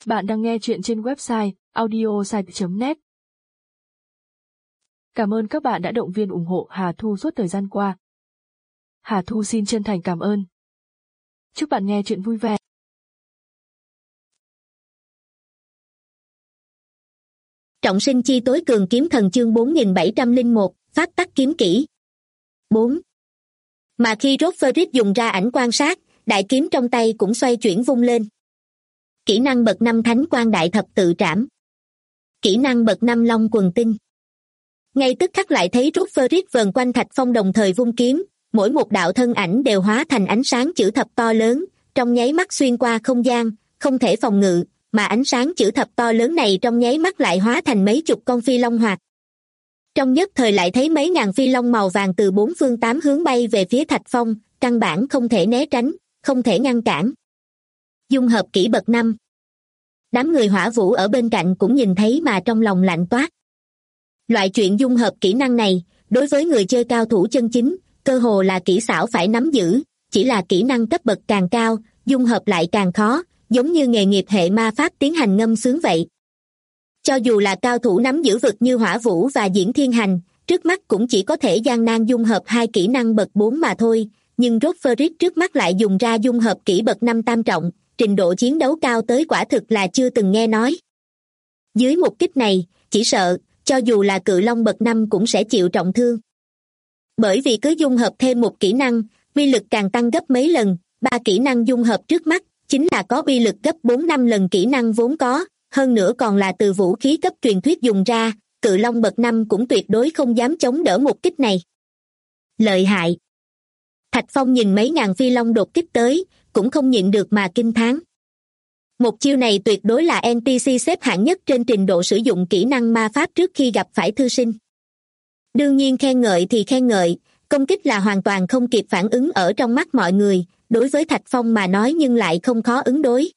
Bạn đang nghe chuyện trên website audiosite.net. Cảm ơn các bạn đã động viên ủng hộ Hà Thu suốt thời gian qua. Hà Thu xin chân thành cảm ơn. Chúc bạn nghe chuyện vui vẻ. Trọng sinh chi tối cường kiếm thần chương 4701, pháp tắc kiếm kỹ. 4. Mà khi Roderick dùng ra ảnh quan sát, đại kiếm trong tay cũng xoay chuyển vung lên. Kỹ năng bậc 5 Thánh Quang Đại Thập Tự Trảm. Kỹ năng bậc 5 Long Quần Tinh. Ngay tức khắc lại thấy Roderick vờn quanh Thạch Phong đồng thời vung kiếm, mỗi một đạo thân ảnh đều hóa thành ánh sáng chữ thập to lớn, trong nháy mắt xuyên qua không gian, không thể phòng ngự, mà ánh sáng chữ thập to lớn này trong nháy mắt lại hóa thành mấy chục con phi long hoạt. Trong nhất thời lại thấy mấy ngàn phi long màu vàng từ bốn phương tám hướng bay về phía Thạch Phong, căn bản không thể né tránh, không thể ngăn cản. Dung hợp kỹ bậc 5. Đám người Hỏa Vũ ở bên cạnh cũng nhìn thấy mà trong lòng lạnh toát. Loại chuyện dung hợp kỹ năng này, đối với người chơi cao thủ chân chính, cơ hồ là kỹ xảo phải nắm giữ, chỉ là kỹ năng cấp bậc càng cao, dung hợp lại càng khó, giống như nghề nghiệp hệ ma pháp tiến hành ngâm sướng vậy. Cho dù là cao thủ nắm giữ vực như Hỏa Vũ và Diễn Thiên Hành, trước mắt cũng chỉ có thể gian nan dung hợp hai kỹ năng bậc 4 mà thôi, nhưng Roderick trước mắt lại dùng ra dung hợp kỹ bậc 5 tam trọng, trình độ chiến đấu cao tới quả thực là chưa từng nghe nói. Dưới một kích này, chỉ sợ, cho dù là cự long bậc 5 cũng sẽ chịu trọng thương. Bởi vì cứ dung hợp thêm một kỹ năng, uy lực càng tăng gấp mấy lần, 3 kỹ năng dung hợp trước mắt, chính là có uy lực gấp 4-5 lần kỹ năng vốn có, hơn nữa còn là từ vũ khí cấp truyền thuyết dùng ra, cự long bậc 5 cũng tuyệt đối không dám chống đỡ một kích này. Lợi hại. Thạch Phong nhìn mấy ngàn phi long đột kích tới, cũng không nhịn được mà kinh thán. Một chiêu này tuyệt đối là NPC xếp hạng nhất trên trình độ sử dụng kỹ năng ma pháp trước khi gặp phải thư sinh. Đương nhiên khen ngợi thì khen ngợi, công kích là hoàn toàn không kịp phản ứng ở trong mắt mọi người, đối với Thạch Phong mà nói nhưng lại không khó ứng đối.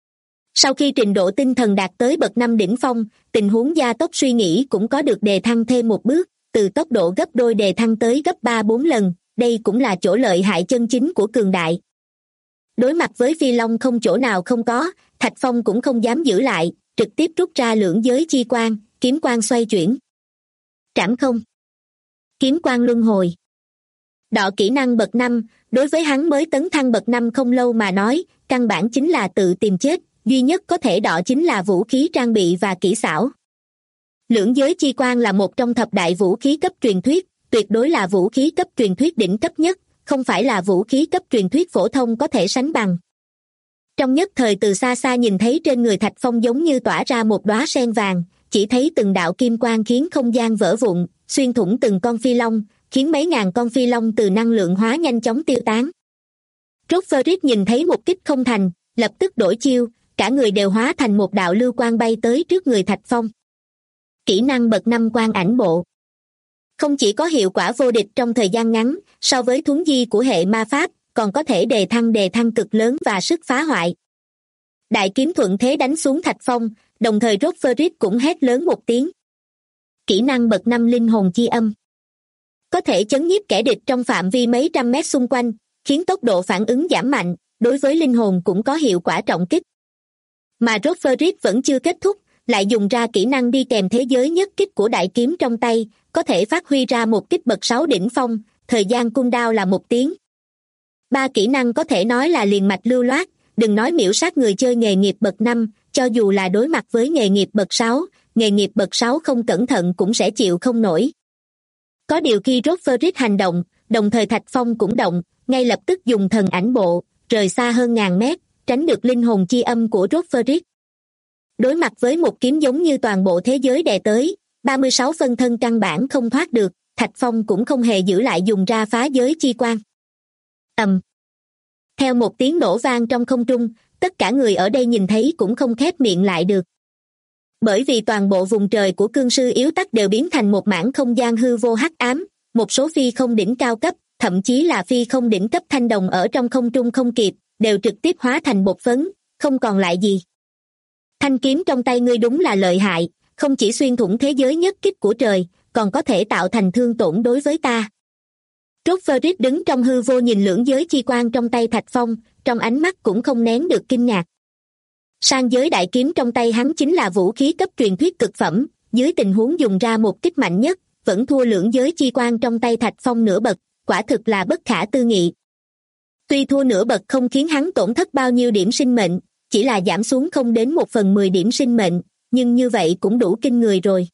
Sau khi trình độ tinh thần đạt tới bậc 5 đỉnh phong, tình huống gia tốc suy nghĩ cũng có được đề thăng thêm một bước, từ tốc độ gấp đôi đề thăng tới gấp 3-4 lần, đây cũng là chỗ lợi hại chân chính của cường đại. Đối mặt với phi long không chỗ nào không có, Thạch Phong cũng không dám giữ lại, trực tiếp rút ra lưỡng giới chi quang, kiếm quang xoay chuyển. Trảm không. Kiếm quang luân hồi. Đọ kỹ năng bậc 5, đối với hắn mới tấn thăng bậc 5 không lâu mà nói, căn bản chính là tự tìm chết, duy nhất có thể đọ chính là vũ khí trang bị và kỹ xảo. Lưỡng giới chi quang là một trong thập đại vũ khí cấp truyền thuyết, tuyệt đối là vũ khí cấp truyền thuyết đỉnh cấp nhất, không phải là vũ khí cấp truyền thuyết phổ thông có thể sánh bằng. Trong nhất thời từ xa xa nhìn thấy trên người Thạch Phong giống như tỏa ra một đóa sen vàng, chỉ thấy từng đạo kim quang khiến không gian vỡ vụn, xuyên thủng từng con phi long, khiến mấy ngàn con phi long từ năng lượng hóa nhanh chóng tiêu tán. Roderick nhìn thấy một kích không thành, lập tức đổi chiêu, cả người đều hóa thành một đạo lưu quang bay tới trước người Thạch Phong. Kỹ năng bậc 5 Quang Ảnh Bộ. Không chỉ có hiệu quả vô địch trong thời gian ngắn, so với thuấn di của hệ ma pháp, còn có thể đề thăng cực lớn và sức phá hoại. Đại kiếm thuận thế đánh xuống Thạch Phong, đồng thời Roderick cũng hét lớn một tiếng. Kỹ năng bậc 5 Linh Hồn Chi Âm. Có thể chấn nhiếp kẻ địch trong phạm vi mấy trăm mét xung quanh, khiến tốc độ phản ứng giảm mạnh, đối với linh hồn cũng có hiệu quả trọng kích. Mà Roderick vẫn chưa kết thúc, lại dùng ra kỹ năng đi kèm thế giới nhất kích của đại kiếm trong tay, có thể phát huy ra một kích bậc 6 đỉnh phong, thời gian cooldown là 1 tiếng. 3 kỹ năng có thể nói là liền mạch lưu loát, đừng nói miễu sát người chơi nghề nghiệp bậc 5, cho dù là đối mặt với nghề nghiệp bậc 6, nghề nghiệp bậc 6 không cẩn thận cũng sẽ chịu không nổi. Có điều khi Roderick hành động, đồng thời Thạch Phong cũng động, ngay lập tức dùng thần ảnh bộ, rời xa hơn ngàn mét, tránh được linh hồn chi âm của Roderick. Đối mặt với một kiếm giống như toàn bộ thế giới đè tới, 36 phân thân căn bản không thoát được, Thạch Phong cũng không hề giữ lại dùng ra phá giới chi quang. Theo một tiếng nổ vang trong không trung, tất cả người ở đây nhìn thấy cũng không khép miệng lại được. Bởi vì toàn bộ vùng trời của cương sư yếu tắc đều biến thành một mảng không gian hư vô hắc ám, một số phi không đỉnh cao cấp, thậm chí là phi không đỉnh cấp thanh đồng ở trong không trung không kịp, đều trực tiếp hóa thành bột phấn, không còn lại gì. Thanh kiếm trong tay ngươi đúng là lợi hại, không chỉ xuyên thủng thế giới nhất kích của trời, còn có thể tạo thành thương tổn đối với ta. Roderick đứng trong hư vô nhìn lưỡng giới chi quang trong tay Thạch Phong, trong ánh mắt cũng không nén được kinh ngạc. Sang giới đại kiếm trong tay hắn chính là vũ khí cấp truyền thuyết cực phẩm, dưới tình huống dùng ra một kích mạnh nhất, vẫn thua lưỡng giới chi quan trong tay Thạch Phong nửa bậc, quả thực là bất khả tư nghị. Tuy thua nửa bậc không khiến hắn tổn thất bao nhiêu điểm sinh mệnh, chỉ là giảm xuống không đến 1/10 điểm sinh mệnh, nhưng như vậy cũng đủ kinh người rồi.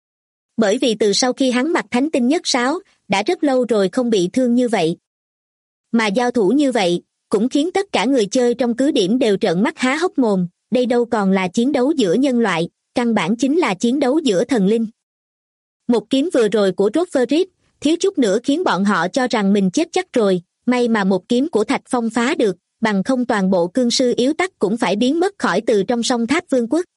Bởi vì từ sau khi hắn mặc thánh tinh nhất sáo, đã rất lâu rồi không bị thương như vậy. Mà giao thủ như vậy, cũng khiến tất cả người chơi trong cứ điểm đều trợn mắt há hốc mồm, đây đâu còn là chiến đấu giữa nhân loại, căn bản chính là chiến đấu giữa thần linh. Một kiếm vừa rồi của Roderick, thiếu chút nữa khiến bọn họ cho rằng mình chết chắc rồi, may mà một kiếm của Thạch Phong phá được, bằng không toàn bộ cương sư yếu tắc cũng phải biến mất khỏi từ trong song tháp vương quốc.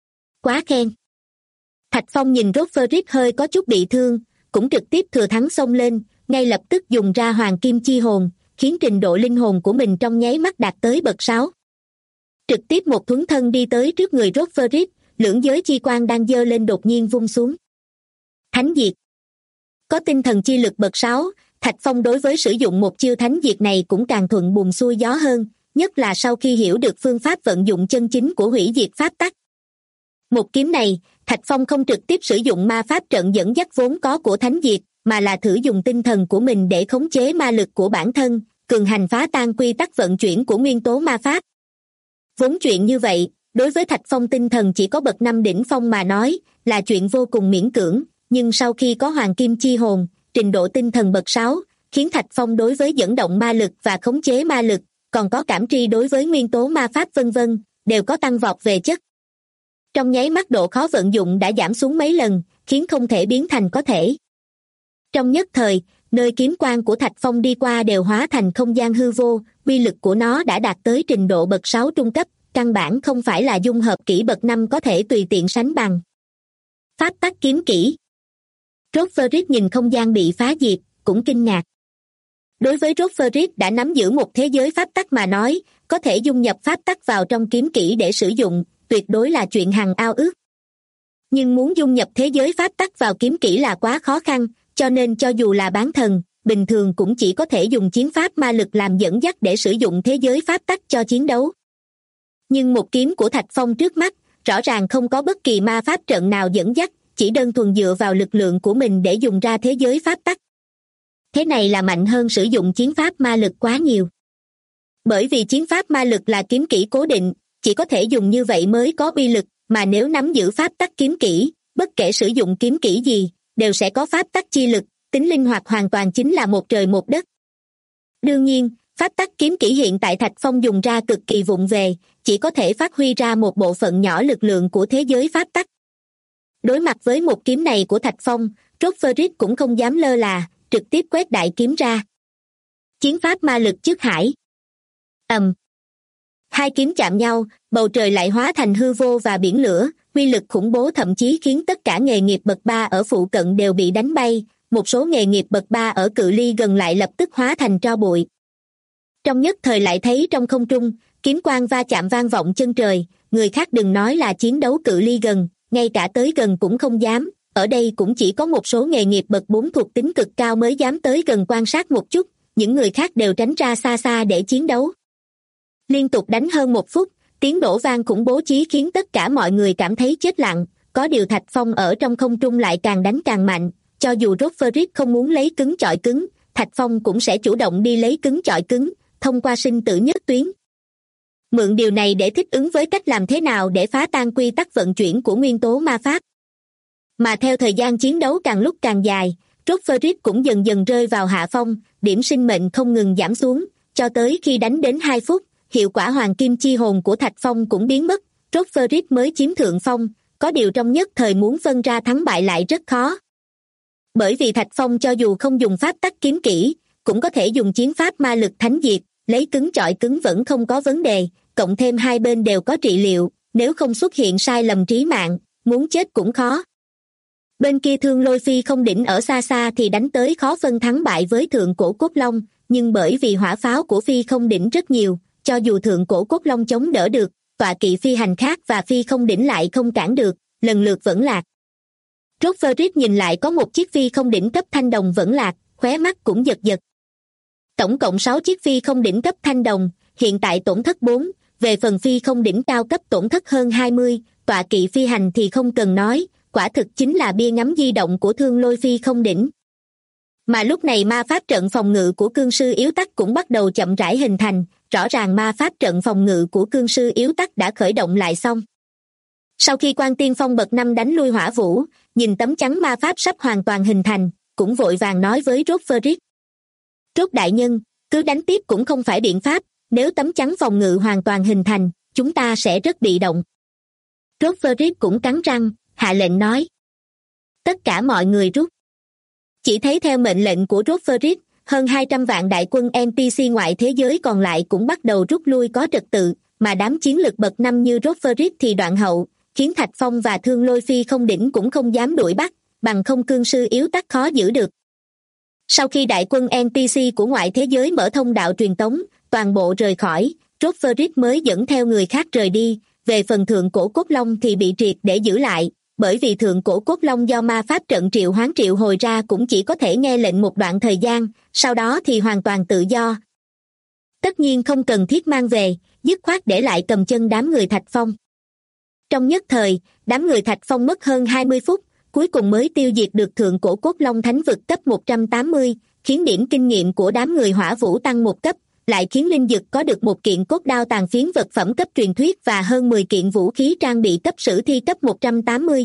Quá khen. Thạch Phong nhìn Roderick hơi có chút bị thương, cũng trực tiếp thừa thắng xông lên, ngay lập tức dùng ra hoàng kim chi hồn, khiến trình độ linh hồn của mình trong nháy mắt đạt tới bậc 6. Trực tiếp một thuấn thân đi tới trước người Roderick, lưỡng giới chi quan đang giơ lên đột nhiên vung xuống. Thánh diệt. Có tinh thần chi lực bậc 6, Thạch Phong đối với sử dụng một chiêu thánh diệt này cũng càng thuận buồm xuôi gió hơn, nhất là sau khi hiểu được phương pháp vận dụng chân chính của hủy diệt pháp tắc. Một kiếm này, Thạch Phong không trực tiếp sử dụng ma pháp trận dẫn dắt vốn có của thánh diệt, mà là thử dùng tinh thần của mình để khống chế ma lực của bản thân, cường hành phá tan quy tắc vận chuyển của nguyên tố ma pháp. Vốn chuyện như vậy, đối với Thạch Phong tinh thần chỉ có bậc 5 đỉnh phong mà nói, là chuyện vô cùng miễn cưỡng, nhưng sau khi có hoàng kim chi hồn, trình độ tinh thần bậc 6, khiến Thạch Phong đối với dẫn động ma lực và khống chế ma lực, còn có cảm tri đối với nguyên tố ma pháp vân vân, đều có tăng vọt về chất. Trong nháy mắt độ khó vận dụng đã giảm xuống mấy lần, khiến không thể biến thành có thể. Trong nhất thời, nơi kiếm quang của Thạch Phong đi qua đều hóa thành không gian hư vô, uy lực của nó đã đạt tới trình độ bậc 6 trung cấp, căn bản không phải là dung hợp kỹ bậc 5 có thể tùy tiện sánh bằng. Pháp tắc kiếm kỹ. Roderick nhìn không gian bị phá diệt, cũng kinh ngạc. Đối với Roderick đã nắm giữ một thế giới pháp tắc mà nói, có thể dung nhập pháp tắc vào trong kiếm kỹ để sử dụng, tuyệt đối là chuyện hằng ao ước. Nhưng muốn dung nhập thế giới pháp tắc vào kiếm kỹ là quá khó khăn, cho nên cho dù là bán thần, bình thường cũng chỉ có thể dùng chiến pháp ma lực làm dẫn dắt để sử dụng thế giới pháp tắc cho chiến đấu. Nhưng một kiếm của Thạch Phong trước mắt, rõ ràng không có bất kỳ ma pháp trận nào dẫn dắt, chỉ đơn thuần dựa vào lực lượng của mình để dùng ra thế giới pháp tắc. Thế này là mạnh hơn sử dụng chiến pháp ma lực quá nhiều. Bởi vì chiến pháp ma lực là kiếm kỹ cố định, chỉ có thể dùng như vậy mới có uy lực, mà nếu nắm giữ pháp tắc kiếm kỹ, bất kể sử dụng kiếm kỹ gì, đều sẽ có pháp tắc chi lực, tính linh hoạt hoàn toàn chính là một trời một đất. Đương nhiên, pháp tắc kiếm kỹ hiện tại Thạch Phong dùng ra cực kỳ vụng về, chỉ có thể phát huy ra một bộ phận nhỏ lực lượng của thế giới pháp tắc. Đối mặt với một kiếm này của Thạch Phong, Roderick cũng không dám lơ là, trực tiếp quét đại kiếm ra. Chiến pháp ma lực trước hải. Hai kiếm chạm nhau, bầu trời lại hóa thành hư vô và biển lửa, uy lực khủng bố thậm chí khiến tất cả nghề nghiệp bậc 3 ở phụ cận đều bị đánh bay, một số nghề nghiệp bậc 3 ở cự ly gần lại lập tức hóa thành tro bụi. Trong nhất thời lại thấy trong không trung, kiếm quang va chạm vang vọng chân trời, người khác đừng nói là chiến đấu cự ly gần, ngay cả tới gần cũng không dám, ở đây cũng chỉ có một số nghề nghiệp bậc 4 thuộc tính cực cao mới dám tới gần quan sát một chút, những người khác đều tránh ra xa xa để chiến đấu. Liên tục đánh hơn 1 phút, tiếng nổ vang khủng bố chí khiến tất cả mọi người cảm thấy chết lặng, có điều Thạch Phong ở trong không trung lại càng đánh càng mạnh, cho dù Roderick không muốn lấy cứng chọi cứng, Thạch Phong cũng sẽ chủ động đi lấy cứng chọi cứng, thông qua sinh tử nhất tuyến. Mượn điều này để thích ứng với cách làm thế nào để phá tan quy tắc vận chuyển của nguyên tố ma pháp. Mà theo thời gian chiến đấu càng lúc càng dài, Roderick cũng dần dần rơi vào hạ phong, điểm sinh mệnh không ngừng giảm xuống, cho tới khi đánh đến 2 phút, hiệu quả hoàng kim chi hồn của Thạch Phong cũng biến mất, Roderick mới chiếm thượng phong, có điều trong nhất thời muốn phân ra thắng bại lại rất khó. Bởi vì Thạch Phong cho dù không dùng pháp tắc kiếm kỹ, cũng có thể dùng chiến pháp ma lực thánh diệt, lấy cứng chọi cứng vẫn không có vấn đề, cộng thêm hai bên đều có trị liệu, nếu không xuất hiện sai lầm trí mạng, muốn chết cũng khó. Bên kia Thương Lôi Phi không đỉnh ở xa xa thì đánh tới khó phân thắng bại với Thượng Cổ Cốt Long, nhưng bởi vì hỏa pháo của Phi không đỉnh rất nhiều, cho dù Thượng Cổ Cốt Long chống đỡ được, tọa kỵ phi hành khác và Phi không đỉnh lại không cản được, lần lượt vẫn lạc. Roderick nhìn lại có một chiếc Phi không đỉnh cấp thanh đồng vẫn lạc, khóe mắt cũng giật giật. Tổng cộng 6 chiếc Phi không đỉnh cấp thanh đồng, hiện tại tổn thất 4, về phần phi không đỉnh cao cấp tổn thất hơn 20, tọa kỵ phi hành thì không cần nói, quả thực chính là bia ngắm di động của Thương Lôi phi không đỉnh. Mà lúc này ma pháp trận phòng ngự của cương sư yếu tắc cũng bắt đầu chậm rãi hình thành, rõ ràng ma pháp trận phòng ngự của cương sư yếu tắc đã khởi động lại xong. Sau khi Quan Tiên Phong bậc 5 đánh lui Hỏa Vũ, nhìn tấm chắn ma pháp sắp hoàn toàn hình thành, cũng vội vàng nói với Roderick. Rốt đại nhân, cứ đánh tiếp cũng không phải biện pháp, nếu tấm chắn phòng ngự hoàn toàn hình thành, chúng ta sẽ rất bị động. Roderick cũng cắn răng, hạ lệnh nói. Tất cả mọi người rút. Chỉ thấy theo mệnh lệnh của Roderick, hơn 200 vạn đại quân NPC ngoại thế giới còn lại cũng bắt đầu rút lui có trật tự, mà đám chiến lực bậc 5 như Roderick thì đoạn hậu, khiến Thạch Phong và Thương Lôi phi không đỉnh cũng không dám đuổi bắt, bằng không cương sư yếu tắc khó giữ được. Sau khi đại quân NPC của ngoại thế giới mở thông đạo truyền tống, toàn bộ rời khỏi, Roderick mới dẫn theo người khác rời đi, về phần thượng cổ cốt long thì bị triệt để giữ lại, bởi vì thượng cổ cốt long do ma pháp trận triệu hoán triệu hồi ra cũng chỉ có thể nghe lệnh một đoạn thời gian, sau đó thì hoàn toàn tự do. Tất nhiên không cần thiết mang về, dứt khoát để lại cầm chân đám người Thạch Phong. Trong nhất thời, đám người Thạch Phong mất hơn 20 phút, cuối cùng mới tiêu diệt được thượng cổ cốt long thánh vực cấp 180, khiến điểm kinh nghiệm của đám người Hỏa Vũ tăng một cấp, lại khiến Linh Dực có được một kiện cốt đao tàn phiến vật phẩm cấp truyền thuyết và hơn 10 kiện vũ khí trang bị cấp sử thi cấp 180.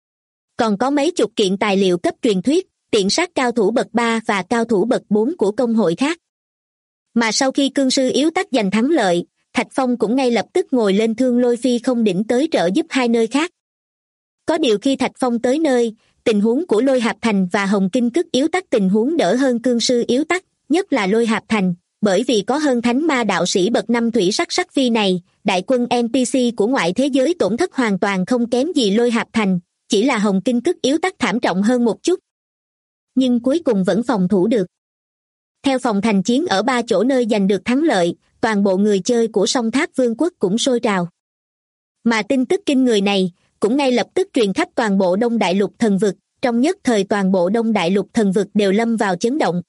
Còn có mấy chục kiện tài liệu cấp truyền thuyết, tiện sát cao thủ bậc 3 và cao thủ bậc 4 của công hội khác. Mà sau khi cương sư yếu tắc giành thắng lợi, Thạch Phong cũng ngay lập tức ngồi lên Thương Lôi phi không đỉnh tới trợ giúp hai nơi khác. Có điều khi Thạch Phong tới nơi, tình huống của Lôi Hạp Thành và Hồng Kinh Cức yếu tắc tình huống đỡ hơn cương sư yếu tắc, nhất là Lôi Hạp Thành, bởi vì có hơn thánh ma đạo sĩ bậc 5 thủy sắc sắc phi này, đại quân NPC của ngoại thế giới tổn thất hoàn toàn không kém gì Lôi Hạp Thành, chỉ là Hồng Kinh Cức yếu tắc thảm trọng hơn một chút. Nhưng cuối cùng vẫn phòng thủ được. Theo phòng thành chiến ở 3 chỗ nơi giành được thắng lợi, toàn bộ người chơi của Song Tháp Vương quốc cũng sôi trào. Mà tin tức kinh người này cũng ngay lập tức truyền khắp toàn bộ Đông Đại Lục thần vực, trong nhất thời toàn bộ Đông Đại Lục thần vực đều lâm vào chấn động.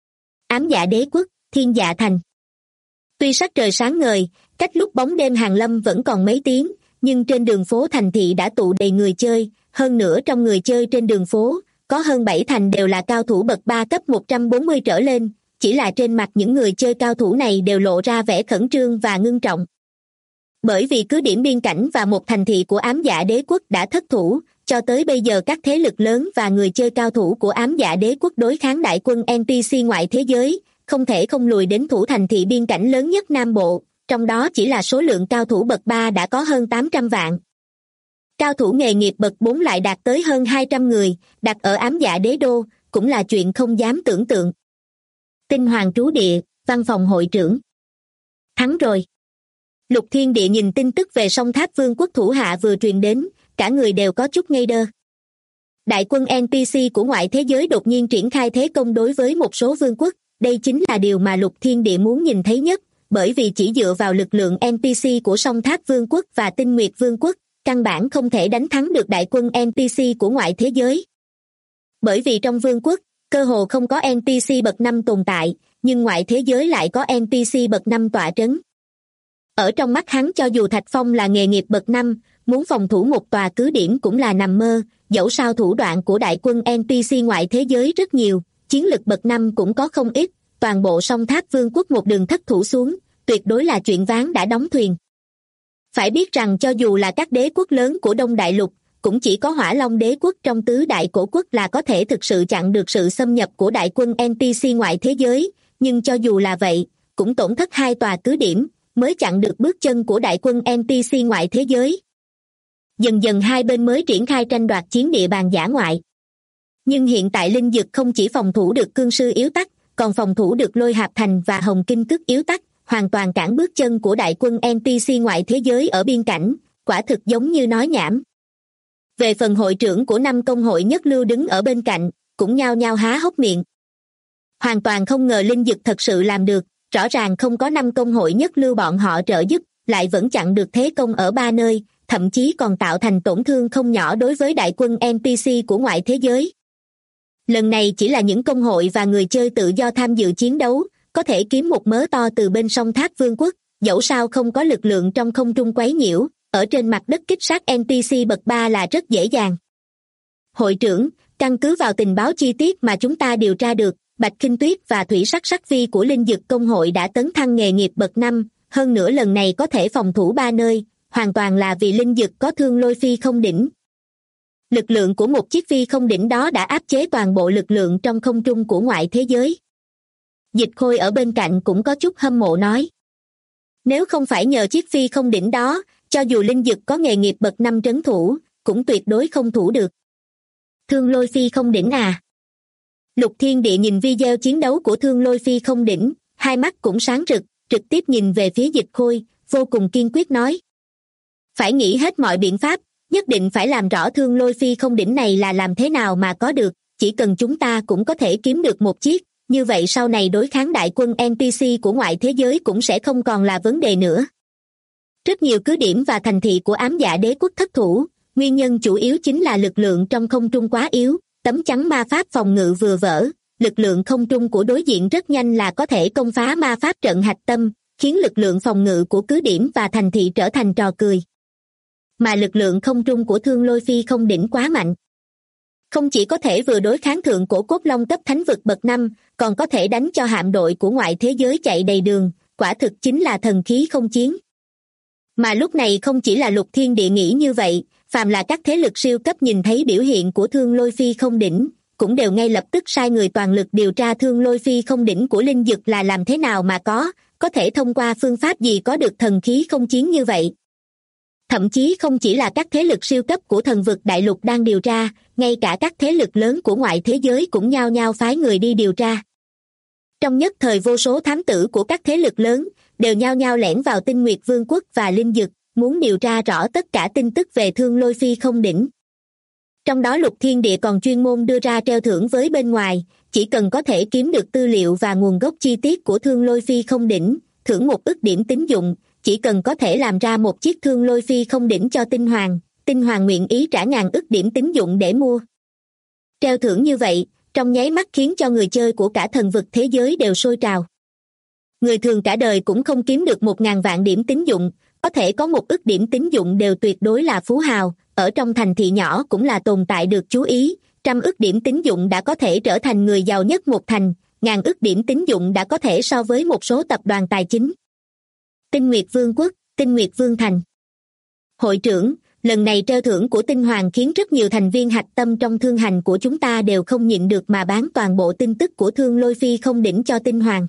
Ám Dạ Đế quốc, Thiên Dạ Thành. Tuy sắc trời sáng ngời, cách lúc bóng đêm hàng lâm vẫn còn mấy tiếng, nhưng trên đường phố thành thị đã tụ đầy người chơi, hơn nữa trong người chơi trên đường phố, có hơn 7 thành đều là cao thủ bậc 3 cấp 140 trở lên, chỉ là trên mặt những người chơi cao thủ này đều lộ ra vẻ khẩn trương và ngưng trọng. Bởi vì cứ điểm biên cảnh và một thành thị của Ám Dạ Đế quốc đã thất thủ, cho tới bây giờ các thế lực lớn và người chơi cao thủ của Ám Dạ Đế quốc đối kháng đại quân NPC ngoại thế giới, không thể không lùi đến thủ thành thị biên cảnh lớn nhất Nam Bộ, trong đó chỉ là số lượng cao thủ bậc 3 đã có hơn 800 vạn. Cao thủ nghề nghiệp bậc 4 lại đạt tới hơn 200 người, đặt ở Ám Dạ Đế đô, cũng là chuyện không dám tưởng tượng. Tinh Hoàng trú địa, văn phòng hội trưởng. Thắng rồi. Lục Thiên Địa nhìn tin tức về Song Tháp Vương quốc thủ hạ vừa truyền đến, cả người đều có chút ngây đơ. Đại quân NPC của ngoại thế giới đột nhiên triển khai thế công đối với một số vương quốc, đây chính là điều mà Lục Thiên Địa muốn nhìn thấy nhất, bởi vì chỉ dựa vào lực lượng NPC của Song Tháp Vương quốc và Tinh Nguyệt Vương quốc, căn bản không thể đánh thắng được đại quân NPC của ngoại thế giới. Bởi vì trong vương quốc, cơ hồ không có NPC bậc 5 tồn tại, nhưng ngoại thế giới lại có NPC bậc 5 tọa trấn. Ở trong mắt hắn cho dù Thạch Phong là nghề nghiệp bậc 5, muốn phòng thủ một tòa cứ điểm cũng là nằm mơ, dẫu sao thủ đoạn của đại quân NPC ngoại thế giới rất nhiều, chiến lực bậc 5 cũng có không ít, toàn bộ Song Tháp Vương quốc một đường thất thủ xuống, tuyệt đối là chuyện ván đã đóng thuyền. Phải biết rằng cho dù là các đế quốc lớn của Đông Đại Lục, cũng chỉ có Hỏa Long đế quốc trong tứ đại cổ quốc là có thể thực sự chặn được sự xâm nhập của đại quân NPC ngoại thế giới, nhưng cho dù là vậy, cũng tổn thất 2 tòa cứ điểm, mới chặn được bước chân của đại quân NPC ngoại thế giới. Dần dần hai bên mới triển khai tranh đoạt chiến địa bàn dã ngoại. Nhưng hiện tại Linh Dực không chỉ phòng thủ được cương sư yếu tắc, còn phòng thủ được Lôi Hạp Thành và Hồng Kinh Cức yếu tắc, hoàn toàn cản bước chân của đại quân NPC ngoại thế giới ở biên cảnh, quả thực giống như nói nhảm. Về phần hội trưởng của 5 công hội nhất lưu đứng ở bên cạnh, cũng nhao nhao há hốc miệng. Hoàn toàn không ngờ Linh Dực thật sự làm được, rõ ràng không có 5 công hội nhất lưu bọn họ trợ giúp, lại vẫn chặn được thế công ở 3 nơi, thậm chí còn tạo thành tổn thương không nhỏ đối với đại quân NPC của ngoại thế giới. Lần này chỉ là những công hội và người chơi tự do tham dự chiến đấu, có thể kiếm một mớ to từ bên Song Tháp Vương quốc, dẫu sao không có lực lượng trong không trung quấy nhiễu, ở trên mặt đất kích sát NPC bậc 3 là rất dễ dàng. Hội trưởng, căn cứ vào tình báo chi tiết mà chúng ta điều tra được, Bạch Kinh Tuyết và Thủy Sắc Sắc Phi của Linh Dực Công hội đã tấn thăng nghề nghiệp bậc 5, hơn nữa lần này có thể phòng thủ 3 nơi, hoàn toàn là vì Linh Dực có Thương Lôi Phi không đỉnh. Lực lượng của một chiếc phi không đỉnh đó đã áp chế toàn bộ lực lượng trong không trung của ngoại thế giới. Dịch Khôi ở bên cạnh cũng có chút hâm mộ nói. Nếu không phải nhờ chiếc phi không đỉnh đó, cho dù Linh Dực có nghề nghiệp bậc 5 trấn thủ, cũng tuyệt đối không thủ được. Thương Lôi Phi không đỉnh à? Lục Thiên Địa nhìn video chiến đấu của Thương Lôi Phi không đỉnh, hai mắt cũng sáng rực, trực tiếp nhìn về phía Dịch Khôi, vô cùng kiên quyết nói. Phải nghĩ hết mọi biện pháp, nhất định phải làm rõ Thương Lôi Phi không đỉnh này là làm thế nào mà có được, chỉ cần chúng ta cũng có thể kiếm được một chiếc, như vậy sau này đối kháng đại quân NPC của ngoại thế giới cũng sẽ không còn là vấn đề nữa. Rất nhiều cứ điểm và thành thị của Ám Dạ Đế quốc thất thủ, nguyên nhân chủ yếu chính là lực lượng trong không trung quá yếu, tấm chắn ma pháp phòng ngự vừa vỡ, lực lượng không trung của đối diện rất nhanh là có thể công phá ma pháp trận hạch tâm, khiến lực lượng phòng ngự của cứ điểm và thành thị trở thành trò cười. Mà lực lượng không trung của Thương Lôi Phi không đỉnh quá mạnh. Không chỉ có thể vừa đối kháng thượng cổ cốt long cấp thánh vực bậc 5, còn có thể đánh cho hạm đội của ngoại thế giới chạy đầy đường, quả thực chính là thần khí không chiến. Mà lúc này không chỉ là Lục Thiên Địa nghĩ như vậy, phàm là các thế lực siêu cấp nhìn thấy biểu hiện của Thương Lôi Phi không đỉnh, cũng đều ngay lập tức sai người toàn lực điều tra Thương Lôi Phi không đỉnh của Linh Dực là làm thế nào mà có thể thông qua phương pháp gì có được thần khí không chiến như vậy. Thậm chí không chỉ là các thế lực siêu cấp của thần vực đại lục đang điều tra, ngay cả các thế lực lớn của ngoại thế giới cũng nhao nhao phái người đi điều tra. Trong nhất thời vô số thám tử của các thế lực lớn, đều nhao nhao lẻn vào Tinh Nguyệt Vương quốc và Linh Dực, muốn điều tra rõ tất cả tin tức về Thương Lôi Phi không đỉnh. Trong đó Lục Thiên Địa còn chuyên môn đưa ra treo thưởng với bên ngoài, chỉ cần có thể kiếm được tư liệu và nguồn gốc chi tiết của Thương Lôi Phi không đỉnh, thưởng 1 ức điểm tín dụng, chỉ cần có thể làm ra một chiếc Thương Lôi Phi không đỉnh cho Tinh Hoàng nguyện ý trả ngàn ức điểm tín dụng để mua. Treo thưởng như vậy, trong nháy mắt khiến cho người chơi của cả thần vực thế giới đều sôi trào. Người thường cả đời cũng không kiếm được 1.000 vạn điểm tín dụng, có thể có 1 ức điểm tín dụng đều tuyệt đối là phú hào, ở trong thành thị nhỏ cũng là tồn tại được chú ý, 100 ức điểm tín dụng đã có thể trở thành người giàu nhất một thành, 1000 ức điểm tín dụng đã có thể so với một số tập đoàn tài chính. Tinh Nguyệt Vương quốc, Tinh Nguyệt Vương thành. Hội trưởng, lần này treo thưởng của Tinh Hoàng khiến rất nhiều thành viên hạch tâm trong thương hành của chúng ta đều không nhịn được mà bán toàn bộ tin tức của Thương Lôi Phi không đỉnh cho Tinh Hoàng.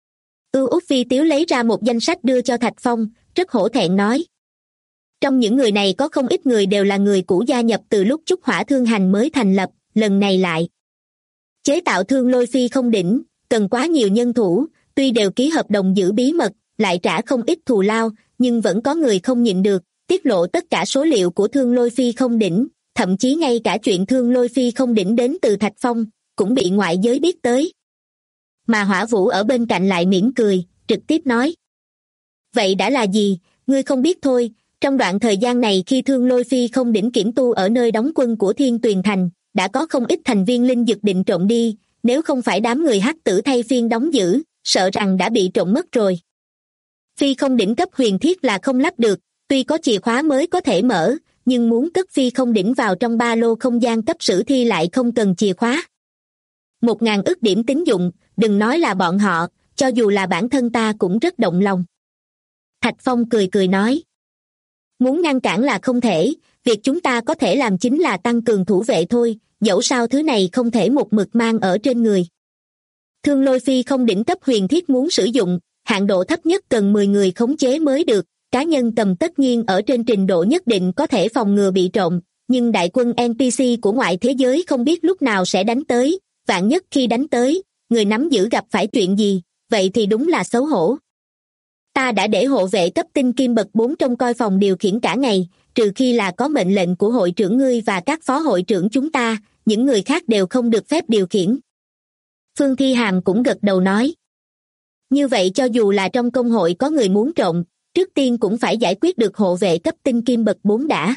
Út Phi Tiếu lấy ra một danh sách đưa cho Thạch Phong, rất hổ thẹn nói. Trong những người này có không ít người đều là người cũ gia nhập từ lúc Trúc Hỏa Thương Hành mới thành lập, lần này lại chế tạo Thương Lôi Phi không đỉnh, cần quá nhiều nhân thủ, tuy đều ký hợp đồng giữ bí mật, lại trả không ít thù lao, nhưng vẫn có người không nhịn được, tiết lộ tất cả số liệu của Thương Lôi Phi không đỉnh, thậm chí ngay cả chuyện Thương Lôi Phi không đỉnh đến từ Thạch Phong, cũng bị ngoại giới biết tới. Mà Hỏa Vũ ở bên cạnh lại mỉm cười, trực tiếp nói. Vậy đã là gì, ngươi không biết thôi, trong đoạn thời gian này khi Thương Lôi Phi không đỉnh kiểm tu ở nơi đóng quân của Thiên Tuyền Thành, đã có không ít thành viên Linh Dực định trộm đi, nếu không phải đám người hắc tử thay phiên đóng giữ, sợ rằng đã bị trộm mất rồi. Phi không đỉnh cấp huyền thiết là không lắp được, tuy có chìa khóa mới có thể mở, nhưng muốn cất phi không đỉnh vào trong ba lô không gian cấp sử thi lại không cần chìa khóa. 1000 ức điểm tín dụng, đừng nói là bọn họ, cho dù là bản thân ta cũng rất động lòng. Thạch Phong cười cười nói. Muốn ngăn cản là không thể, việc chúng ta có thể làm chính là tăng cường thủ vệ thôi, dẫu sao thứ này không thể một mực mang ở trên người. Thương Lôi Phi không đỉnh cấp huyền thiết muốn sử dụng, hạn độ thấp nhất cần 10 người khống chế mới được, cá nhân cầm tất nhiên ở trên trình độ nhất định có thể phòng ngừa bị trộm, nhưng đại quân NPC của ngoại thế giới không biết lúc nào sẽ đánh tới, vạn nhất khi đánh tới, người nắm giữ gặp phải chuyện gì, vậy thì đúng là xấu hổ. Ta đã để hộ vệ cấp tinh kim bậc 4 trông coi phòng điều khiển cả ngày, trừ khi là có mệnh lệnh của hội trưởng ngươi và các phó hội trưởng chúng ta, những người khác đều không được phép điều khiển. Phương Thi Hàm cũng gật đầu nói. Như vậy cho dù là trong công hội có người muốn trộm, trước tiên cũng phải giải quyết được hộ vệ cấp tinh kim bậc 4 đã.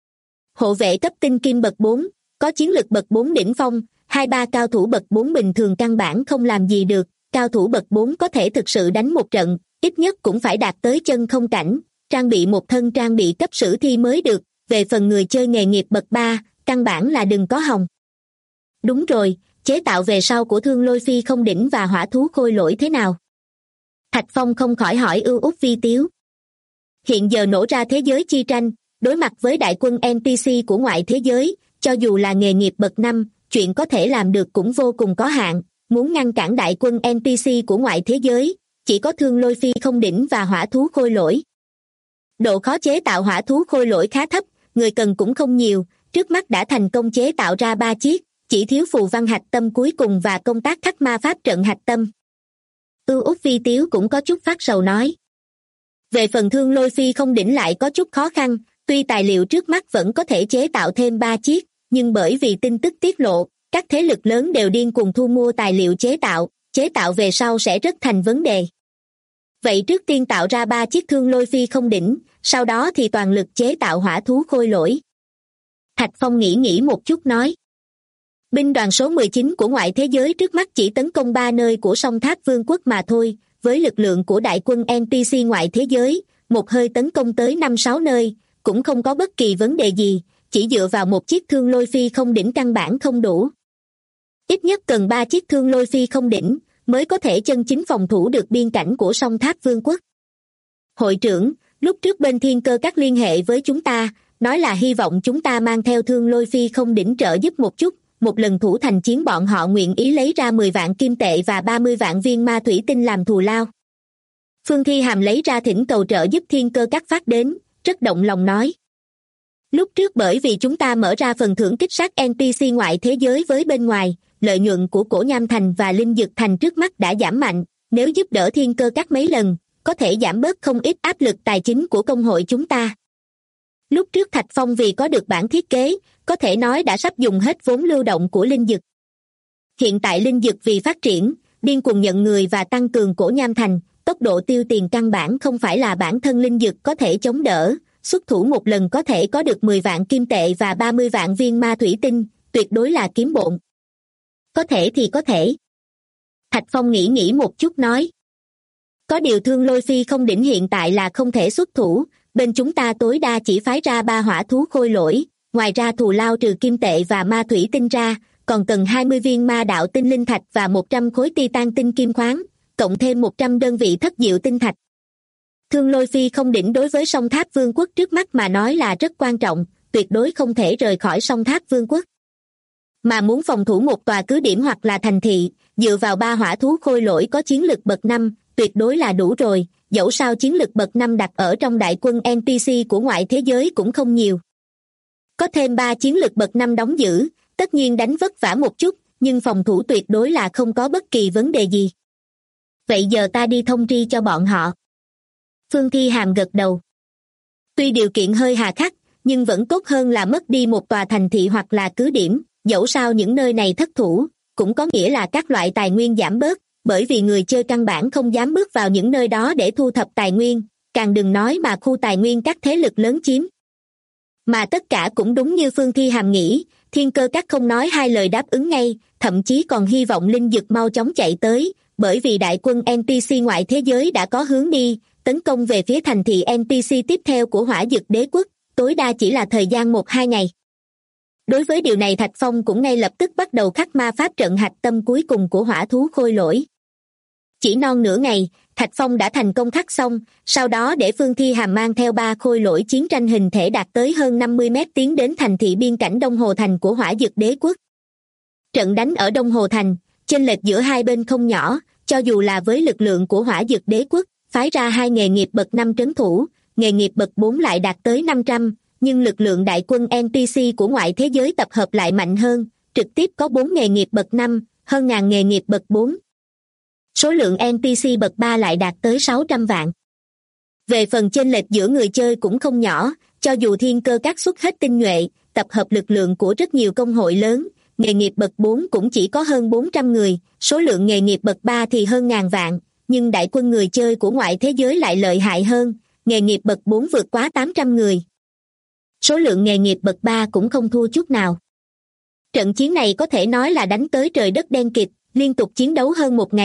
Hộ vệ cấp tinh kim bậc 4, có chiến lực bậc 4 đỉnh phong, 2-3 cao thủ bậc 4 bình thường căn bản không làm gì được, cao thủ bậc 4 có thể thực sự đánh một trận, ít nhất cũng phải đạt tới chân không cảnh, trang bị một thân trang bị cấp sử thi mới được, về phần người chơi nghề nghiệp bậc 3, căn bản là đừng có hòng. Đúng rồi, chế tạo về sau của Thương Lôi Phi không đỉnh và hỏa thú khôi lỗi thế nào? Thạch Phong không khỏi hỏi ưu út vi tiếu. Hiện giờ nổ ra thế giới chi tranh, đối mặt với đại quân NPC của ngoại thế giới, cho dù là nghề nghiệp bậc 5, chuyện có thể làm được cũng vô cùng có hạn, muốn ngăn cản đại quân NPC của ngoại thế giới, chỉ có Thương Lôi Phi không đỉnh và hỏa thú khôi lỗi. Độ khó chế tạo hỏa thú khôi lỗi khá thấp, người cần cũng không nhiều, trước mắt đã thành công chế tạo ra 3 chiếc, chỉ thiếu phù văn hạch tâm cuối cùng và công tác khắc ma pháp trận hạch tâm. Ưu út vi tiếu cũng có chút phát sầu nói. Về phần Thương Lôi Phi không đỉnh lại có chút khó khăn, tuy tài liệu trước mắt vẫn có thể chế tạo thêm 3 chiếc, nhưng bởi vì tin tức tiết lộ, các thế lực lớn đều điên cuồng thu mua tài liệu chế tạo về sau sẽ rất thành vấn đề. Vậy trước tiên tạo ra 3 chiếc Thương Lôi Phi không đỉnh, sau đó thì toàn lực chế tạo hỏa thú khôi lỗi. Thạch Phong nghĩ một chút nói. Binh đoàn số 19 của ngoại thế giới trước mắt chỉ tấn công 3 nơi của song tháp vương quốc mà thôi, với lực lượng của đại quân NPC ngoại thế giới, một hơi tấn công tới 5-6 nơi, cũng không có bất kỳ vấn đề gì, chỉ dựa vào một chiếc Thương Lôi Phi không đỉnh căn bản không đủ. Ít nhất cần 3 chiếc Thương Lôi Phi không đỉnh, mới có thể chân chính phòng thủ được biên cảnh của song tháp vương quốc. Hội trưởng, lúc trước bên Thiên Cơ Các liên hệ với chúng ta, nói là hy vọng chúng ta mang theo Thương Lôi Phi không đỉnh trợ giúp một chút, một lần thủ thành chiến bọn họ nguyện ý lấy ra 10 vạn kim tệ và 30 vạn viên ma thủy tinh làm thù lao. Phương Thi Hàm lấy ra thỉnh cầu trợ giúp Thiên Cơ Các phát đến, rất động lòng nói. Lúc trước bởi vì chúng ta mở ra phần thưởng kích sát NPC ngoại thế giới với bên ngoài, lợi nhuận của Cổ Nham Thành và Linh Dực Thành trước mắt đã giảm mạnh, nếu giúp đỡ Thiên Cơ Các mấy lần, có thể giảm bớt không ít áp lực tài chính của công hội chúng ta. Lúc trước Thạch Phong vì có được bản thiết kế, có thể nói đã sắp dùng hết vốn lưu động của Linh Dực. Hiện tại Linh Dực vì phát triển, điên cuồng nhận người và tăng cường Cổ Nham Thành, tốc độ tiêu tiền căn bản không phải là bản thân Linh Dực có thể chống đỡ, xuất thủ một lần có thể có được 10 vạn kim tệ và 30 vạn viên ma thủy tinh, tuyệt đối là kiếm bộn. Có thể thì có thể. Thạch Phong nghĩ một chút nói. Có điều Thương Lôi Phi không đỉnh hiện tại là không thể xuất thủ, bên chúng ta tối đa chỉ phái ra 3 hỏa thú khôi lỗi, ngoài ra thù lao trừ kim tệ và ma thủy tinh ra, còn cần 20 viên ma đạo tinh linh thạch và 100 khối titan tinh kim khoáng, cộng thêm 100 đơn vị thất diệu tinh thạch. Thương Lôi Phi không đỉnh đối với song tháp vương quốc trước mắt mà nói là rất quan trọng, tuyệt đối không thể rời khỏi song tháp vương quốc. Mà muốn phòng thủ một tòa cứ điểm hoặc là thành thị, dựa vào 3 hỏa thú khôi lỗi có chiến lực bậc 5, tuyệt đối là đủ rồi, dẫu sao chiến lực bậc 5 đặt ở trong đại quân NPC của ngoại thế giới cũng không nhiều. Có thêm 3 chiến lực bậc 5 đóng giữ, tất nhiên đánh vất vả một chút, nhưng phòng thủ tuyệt đối là không có bất kỳ vấn đề gì. Vậy giờ ta đi thông tri cho bọn họ. Phương Thi Hàm gật đầu. Tuy điều kiện hơi hà khắc, nhưng vẫn tốt hơn là mất đi một tòa thành thị hoặc là cứ điểm, dẫu sao những nơi này thất thủ, cũng có nghĩa là các loại tài nguyên giảm bớt, bởi vì người chơi căn bản không dám bước vào những nơi đó để thu thập tài nguyên, càng đừng nói mà khu tài nguyên các thế lực lớn chiếm. Mà tất cả cũng đúng như Phương Thi Hàm nghĩ, Thiên Cơ Các không nói hai lời đáp ứng ngay, thậm chí còn hy vọng Linh Dực mau chóng chạy tới, bởi vì đại quân NPC ngoại thế giới đã có hướng đi, tấn công về phía thành thị NPC tiếp theo của Hỏa Dực Đế Quốc, tối đa chỉ là thời gian 1-2 ngày. Đối với điều này Thạch Phong cũng ngay lập tức bắt đầu khắc ma pháp trận hạch tâm cuối cùng của hỏa thú khôi lỗi. Chỉ non nửa ngày, Thạch Phong đã thành công khắc xong, sau đó để Phương Thi Hàm mang theo 3 khôi lỗi chiến tranh hình thể đạt tới hơn 50 mét tiến đến thành thị biên cảnh Đông Hồ Thành của Hỏa Dực Đế Quốc. Trận đánh ở Đông Hồ Thành, chênh lệch giữa hai bên không nhỏ, cho dù là với lực lượng của Hỏa Dực Đế Quốc, phái ra 2 nghề nghiệp bậc 5 trấn thủ, nghề nghiệp bậc 4 lại đạt tới 500, nhưng lực lượng đại quân NPC của ngoại thế giới tập hợp lại mạnh hơn, trực tiếp có 4 nghề nghiệp bậc 5, hơn ngàn nghề nghiệp bậc 4. Số lượng NPC bậc 3 lại đạt tới 600 vạn. Về phần chênh lệch giữa người chơi cũng không nhỏ, cho dù Thiên Cơ Các xuất hết tinh nhuệ, tập hợp lực lượng của rất nhiều công hội lớn, nghề nghiệp bậc 4 cũng chỉ có hơn 400 người, số lượng nghề nghiệp bậc 3 thì hơn ngàn vạn, nhưng đại quân người chơi của ngoại thế giới lại lợi hại hơn, nghề nghiệp bậc 4 vượt quá 800 người. Số lượng nghề nghiệp bậc 3 cũng không thua chút nào. Trận chiến này có thể nói là đánh tới trời đất đen kịt, liên tục chiến đấu hơn một ngày,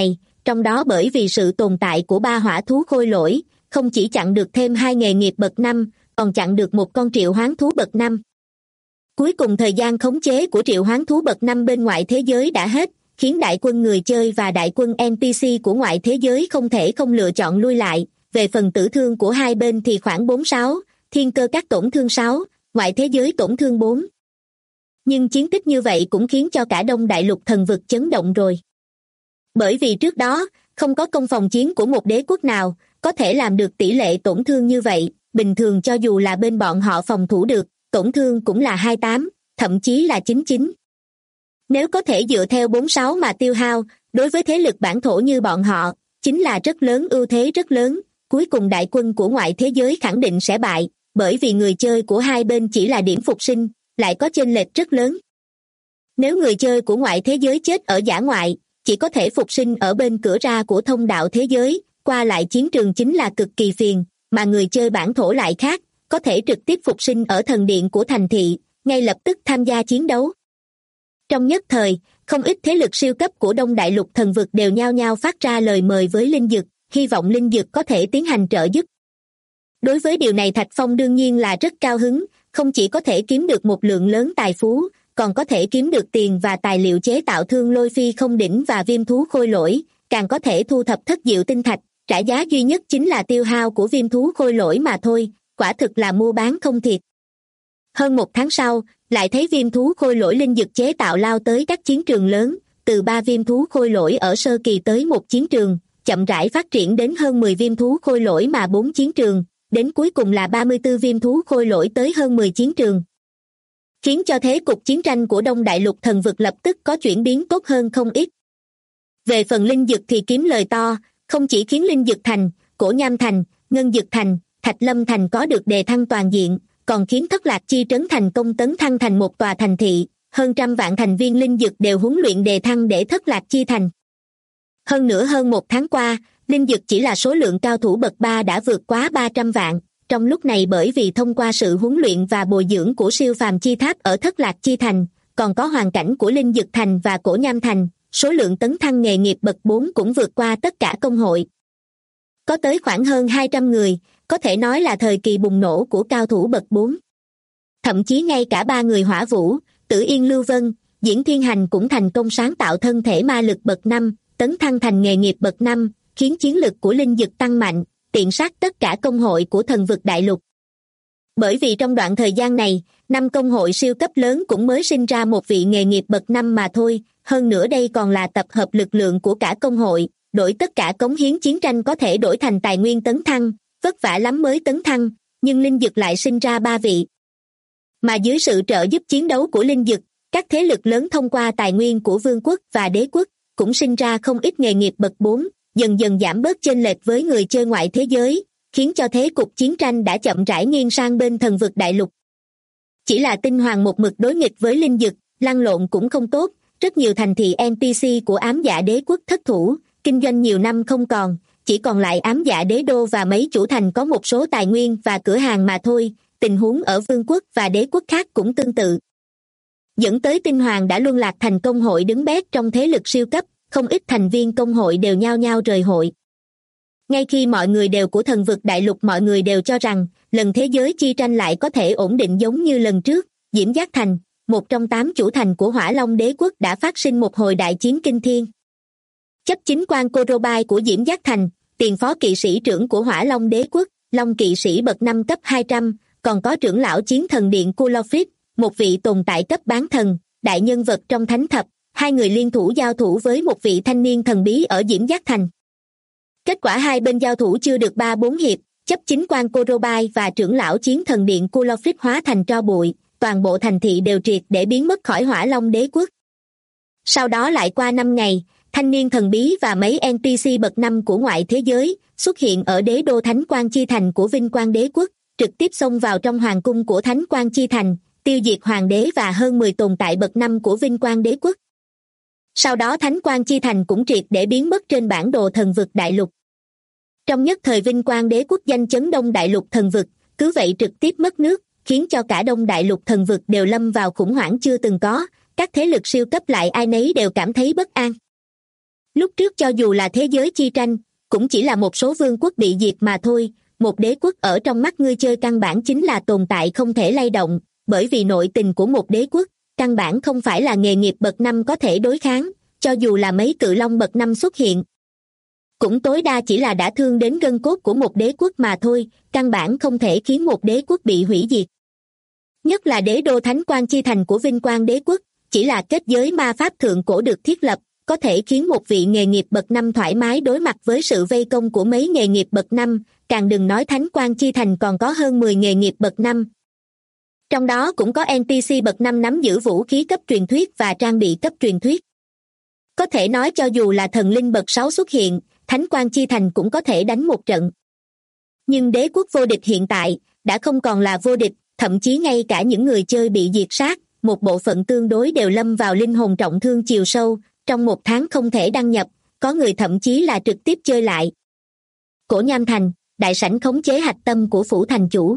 trong đó bởi vì sự tồn tại của 3 hỏa thú khôi lỗi, không chỉ chặn được thêm 2 nghề nghiệp bậc 5, còn chặn được một con triệu hoán thú bậc 5. Cuối cùng thời gian khống chế của triệu hoán thú bậc 5 bên ngoại thế giới đã hết, khiến đại quân người chơi và đại quân NPC của ngoại thế giới không thể không lựa chọn lui lại. Về phần tử thương của hai bên thì khoảng 4-6, thiên cơ các tổn thương 6, ngoại thế giới tổn thương 4. Nhưng chiến tích như vậy cũng khiến cho cả Đông Đại Lục thần vực chấn động rồi. Bởi vì trước đó, không có công phòng chiến của một đế quốc nào có thể làm được tỷ lệ tổn thương như vậy, bình thường cho dù là bên bọn họ phòng thủ được, tổn thương cũng là 28, thậm chí là 99. Nếu có thể dựa theo 46 mà tiêu hao, đối với thế lực bản thổ như bọn họ, chính là rất lớn, ưu thế rất lớn, cuối cùng đại quân của ngoại thế giới khẳng định sẽ bại, bởi vì người chơi của hai bên chỉ là điểm phục sinh, lại có chênh lệch rất lớn. Nếu người chơi của ngoại thế giới chết ở dã ngoại, chỉ có thể phục sinh ở bên cửa ra của thông đạo thế giới, qua lại chiến trường chính là cực kỳ phiền, mà người chơi bản thổ lại khác, có thể trực tiếp phục sinh ở thần điện của thành thị, ngay lập tức tham gia chiến đấu. Trong nhất thời, không ít thế lực siêu cấp của Đông Đại Lục thần vực đều nhao nhao phát ra lời mời với Linh Dực, hy vọng Linh Dực có thể tiến hành trợ giúp. Đối với điều này Thạch Phong đương nhiên là rất cao hứng, không chỉ có thể kiếm được một lượng lớn tài phú, còn có thể kiếm được tiền và tài liệu chế tạo thương lôi phi không đỉnh và viêm thú khôi lỗi, càng có thể thu thập thất diệu tinh thạch, trả giá duy nhất chính là tiêu hao của viêm thú khôi lỗi mà thôi, quả thực là mua bán không thiệt. Hơn 1 tháng sau, lại thấy viêm thú khôi lỗi Linh Dực chế tạo lao tới các chiến trường lớn, từ 3 viêm thú khôi lỗi ở sơ kỳ tới một chiến trường, chậm rãi phát triển đến hơn 10 viêm thú khôi lỗi mà 4 chiến trường, đến cuối cùng là 34 viêm thú khôi lỗi tới hơn 10 chiến trường. Khiến cho thế cục chiến tranh của Đông Đại Lục thần vực lập tức có chuyển biến tốt hơn không ít. Về phần Linh Dực thì kiếm lời to, không chỉ khiến Linh Dực Thành, Cổ Nham Thành, Ngân Dực Thành, Thạch Lâm Thành có được đề thăng toàn diện, còn khiến Thất Lạc Chi Trấn thành công tấn thăng thành một tòa thành thị, hơn 100 vạn thành viên Linh Dực đều huấn luyện đề thăng để Thất Lạc Chi Thành. Hơn nữa hơn 1 tháng qua, Linh Dực chỉ là số lượng cao thủ bậc 3 đã vượt quá 300 vạn, trong lúc này bởi vì thông qua sự huấn luyện và bồi dưỡng của siêu phàm chi tháp ở Thất Lạc Chi Thành, còn có hoàn cảnh của Linh Dực Thành và Cổ Nham Thành, số lượng tấn thăng nghề nghiệp bậc 4 cũng vượt qua tất cả công hội. Có tới khoảng hơn 200 người, có thể nói là thời kỳ bùng nổ của cao thủ bậc 4. Thậm chí ngay cả 3 người Hỏa Vũ, Tử Yên Lưu Vân, Diễn Thiên Hành cũng thành công sáng tạo thân thể ma lực bậc 5, tấn thăng thành nghề nghiệp bậc 5, khiến chiến lực của Linh Dực tăng mạnh, tiện sát tất cả công hội của thần vực đại lục. Bởi vì trong đoạn thời gian này, 5 công hội siêu cấp lớn cũng mới sinh ra một vị nghề nghiệp bậc 5 mà thôi, hơn nữa đây còn là tập hợp lực lượng của cả công hội, đổi tất cả cống hiến chiến tranh có thể đổi thành tài nguyên tấn thăng, vất vả lắm mới tấn thăng, nhưng Linh Dực lại sinh ra 3 vị. Mà dưới sự trợ giúp chiến đấu của Linh Dực, các thế lực lớn thông qua tài nguyên của vương quốc và đế quốc, cũng sinh ra không ít nghề nghiệp bậc 4, dần dần giảm bớt chênh lệch với người chơi ngoại thế giới, khiến cho thế cục chiến tranh đã chậm rãi nghiêng sang bên thần vực đại lục. Chỉ là Tinh Hoàng một mực đối nghịch với Linh Dực, lăn lộn cũng không tốt, rất nhiều thành thị NPC của Ám Dạ Đế quốc thất thủ, kinh doanh nhiều năm không còn, chỉ còn lại Ám Dạ Đế đô và mấy chủ thành có một số tài nguyên và cửa hàng mà thôi, tình huống ở vương quốc và đế quốc khác cũng tương tự. Dẫn tới Tinh Hoàng đã luân lạc thành công hội đứng bét trong thế lực siêu cấp, không ít thành viên công hội đều nhao nhao rời hội. Ngay khi mọi người đều của thần vực đại lục mọi người đều cho rằng lần thế giới chi tranh lại có thể ổn định giống như lần trước, Diễm Giác Thành, một trong 8 chủ thành của Hỏa Long Đế quốc đã phát sinh một hồi đại chiến kinh thiên. Chấp chính quan Korobai của Diễm Giác Thành, tiền phó kỵ sĩ trưởng của Hỏa Long Đế quốc, Long kỵ sĩ bậc 5 cấp 200, còn có trưởng lão chiến thần điện Kulofit, một vị tồn tại cấp bán thần, đại nhân vật trong thánh thập, hai người liên thủ giao thủ với một vị thanh niên thần bí ở Diễm Giác Thành. Kết quả hai bên giao thủ chưa được 3-4 hiệp, chấp chính quan Korobai và trưởng lão chiến thần điện Kulofit hóa thành tro bụi, toàn bộ thành thị đều triệt để biến mất khỏi Hỏa Long Đế quốc. Sau đó lại qua 5 ngày, thanh niên thần bí và mấy NPC bậc 5 của ngoại thế giới xuất hiện ở đế đô Thánh Quang Chi Thành của Vinh Quang Đế quốc, trực tiếp xông vào trong hoàng cung của Thánh Quang Chi Thành, tiêu diệt hoàng đế và hơn 10 tồn tại bậc 5 của Vinh Quang Đế quốc. Sau đó Thánh Quang Chi Thành cũng triệt để biến mất trên bản đồ thần vực đại lục. Trong nhất thời Vinh Quang Đế quốc danh chấn Đông Đại Lục thần vực, cứ vậy trực tiếp mất nước, khiến cho cả Đông Đại Lục thần vực đều lâm vào khủng hoảng chưa từng có, các thế lực siêu cấp lại ai nấy đều cảm thấy bất an. Lúc trước cho dù là thế giới chi tranh, cũng chỉ là một số vương quốc bị diệt mà thôi, một đế quốc ở trong mắt ngươi chơi căn bản chính là tồn tại không thể lay động, bởi vì nội tình của một đế quốc, căn bản không phải là nghề nghiệp bậc năm có thể đối kháng, cho dù là mấy cự long bậc năm xuất hiện. Cũng tối đa chỉ là đã thương đến gân cốt của một đế quốc mà thôi, căn bản không thể khiến một đế quốc bị hủy diệt. Nhất là đế đô Thánh Quang Chi Thành của Vinh Quang Đế Quốc, chỉ là kết giới ma pháp thượng cổ được thiết lập, có thể khiến một vị nghề nghiệp bậc năm thoải mái đối mặt với sự vây công của mấy nghề nghiệp bậc năm, càng đừng nói Thánh Quang Chi Thành còn có hơn 10 nghề nghiệp bậc năm. Trong đó cũng có NPC bậc năm nắm giữ vũ khí cấp truyền thuyết và trang bị cấp truyền thuyết. Có thể nói cho dù là thần linh bậc 6 xuất hiện, Thánh Quang Chi Thành cũng có thể đánh một trận. Nhưng đế quốc vô địch hiện tại, đã không còn là vô địch, thậm chí ngay cả những người chơi bị diệt sát, một bộ phận tương đối đều lâm vào linh hồn trọng thương chiều sâu, trong 1 tháng không thể đăng nhập, có người thậm chí là trực tiếp chơi lại. Cổ Nham Thành, đại sảnh khống chế hạch tâm của phủ thành chủ.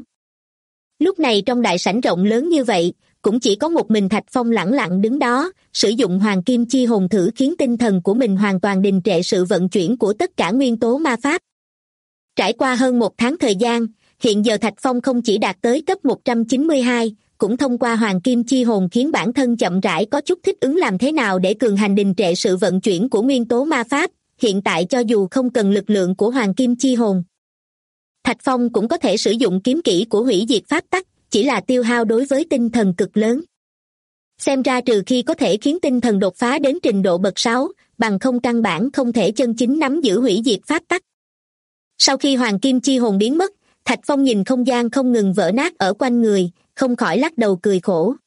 Lúc này trong đại sảnh rộng lớn như vậy, cũng chỉ có một mình Thạch Phong lẳng lặng đứng đó, sử dụng hoàng kim chi hồn thử khiến tinh thần của mình hoàn toàn đình trệ sự vận chuyển của tất cả nguyên tố ma pháp. Trải qua hơn 1 tháng thời gian, hiện giờ Thạch Phong không chỉ đạt tới cấp 192, cũng thông qua hoàng kim chi hồn khiến bản thân chậm rãi có chút thích ứng làm thế nào để cường hành đình trệ sự vận chuyển của nguyên tố ma pháp, hiện tại cho dù không cần lực lượng của hoàng kim chi hồn. Thạch Phong cũng có thể sử dụng kiếm kỹ của hủy diệt pháp tắc, chỉ là tiêu hao đối với tinh thần cực lớn. Xem ra trừ khi có thể khiến tinh thần đột phá đến trình độ bậc 6, bằng không căn bản không thể chân chính nắm giữ hủy diệt pháp tắc. Sau khi hoàng kim chi hồn biến mất, Thạch Phong nhìn không gian không ngừng vỡ nát ở quanh người, không khỏi lắc đầu cười khổ.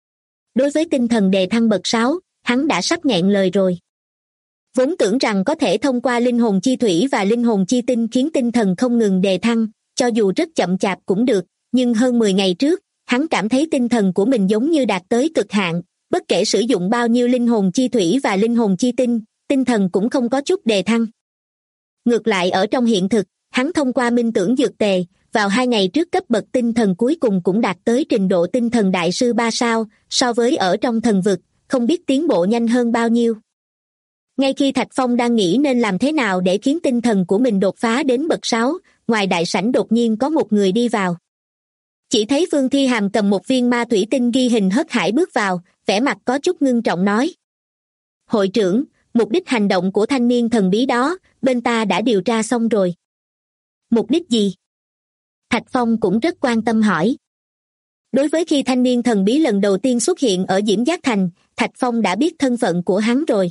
Đối với tinh thần đề thăng bậc 6, hắn đã sắp nghẹn lời rồi. Vốn tưởng rằng có thể thông qua linh hồn chi thủy và linh hồn chi tinh khiến tinh thần không ngừng đề thăng, cho dù rất chậm chạp cũng được, nhưng hơn 10 ngày trước, hắn cảm thấy tinh thần của mình giống như đạt tới cực hạn, bất kể sử dụng bao nhiêu linh hồn chi thủy và linh hồn chi tinh, tinh thần cũng không có chút đề thăng. Ngược lại ở trong hiện thực, hắn thông qua minh tưởng dược tề, vào 2 ngày trước cấp bậc tinh thần cuối cùng cũng đạt tới trình độ tinh thần đại sư 3 sao, so với ở trong thần vực, không biết tiến bộ nhanh hơn bao nhiêu. Ngay khi Thạch Phong đang nghĩ nên làm thế nào để khiến tinh thần của mình đột phá đến bậc 6, ngoài đại sảnh đột nhiên có một người đi vào. Chỉ thấy Phương Thi Hàm cầm một viên ma thủy tinh ghi hình hớt hải bước vào, vẻ mặt có chút ngưng trọng nói. Hội trưởng, mục đích hành động của thanh niên thần bí đó, bên ta đã điều tra xong rồi. Mục đích gì? Thạch Phong cũng rất quan tâm hỏi. Đối với khi thanh niên thần bí lần đầu tiên xuất hiện ở Diễm Giác Thành, Thạch Phong đã biết thân phận của hắn rồi.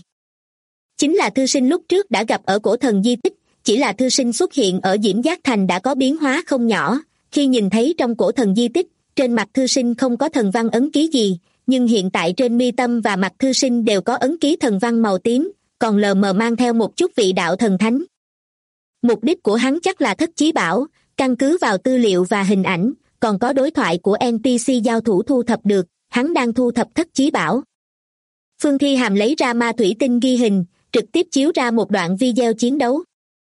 Chính là thư sinh lúc trước đã gặp ở cổ thần di tích, chỉ là thư sinh xuất hiện ở Diễm Giác Thành đã có biến hóa không nhỏ, khi nhìn thấy trong cổ thần di tích, trên mặt thư sinh không có thần văn ấn ký gì, nhưng hiện tại trên mi tâm và mặt thư sinh đều có ấn ký thần văn màu tím, còn lờ mờ mang theo một chút vị đạo thần thánh. Mục đích của hắn chắc là thất chí bảo, căn cứ vào tư liệu và hình ảnh, còn có đối thoại của NPC giao thủ thu thập được, hắn đang thu thập thất chí bảo. Phương Thi Hàm lấy ra ma thủy tinh ghi hình, trực tiếp chiếu ra một đoạn video chiến đấu.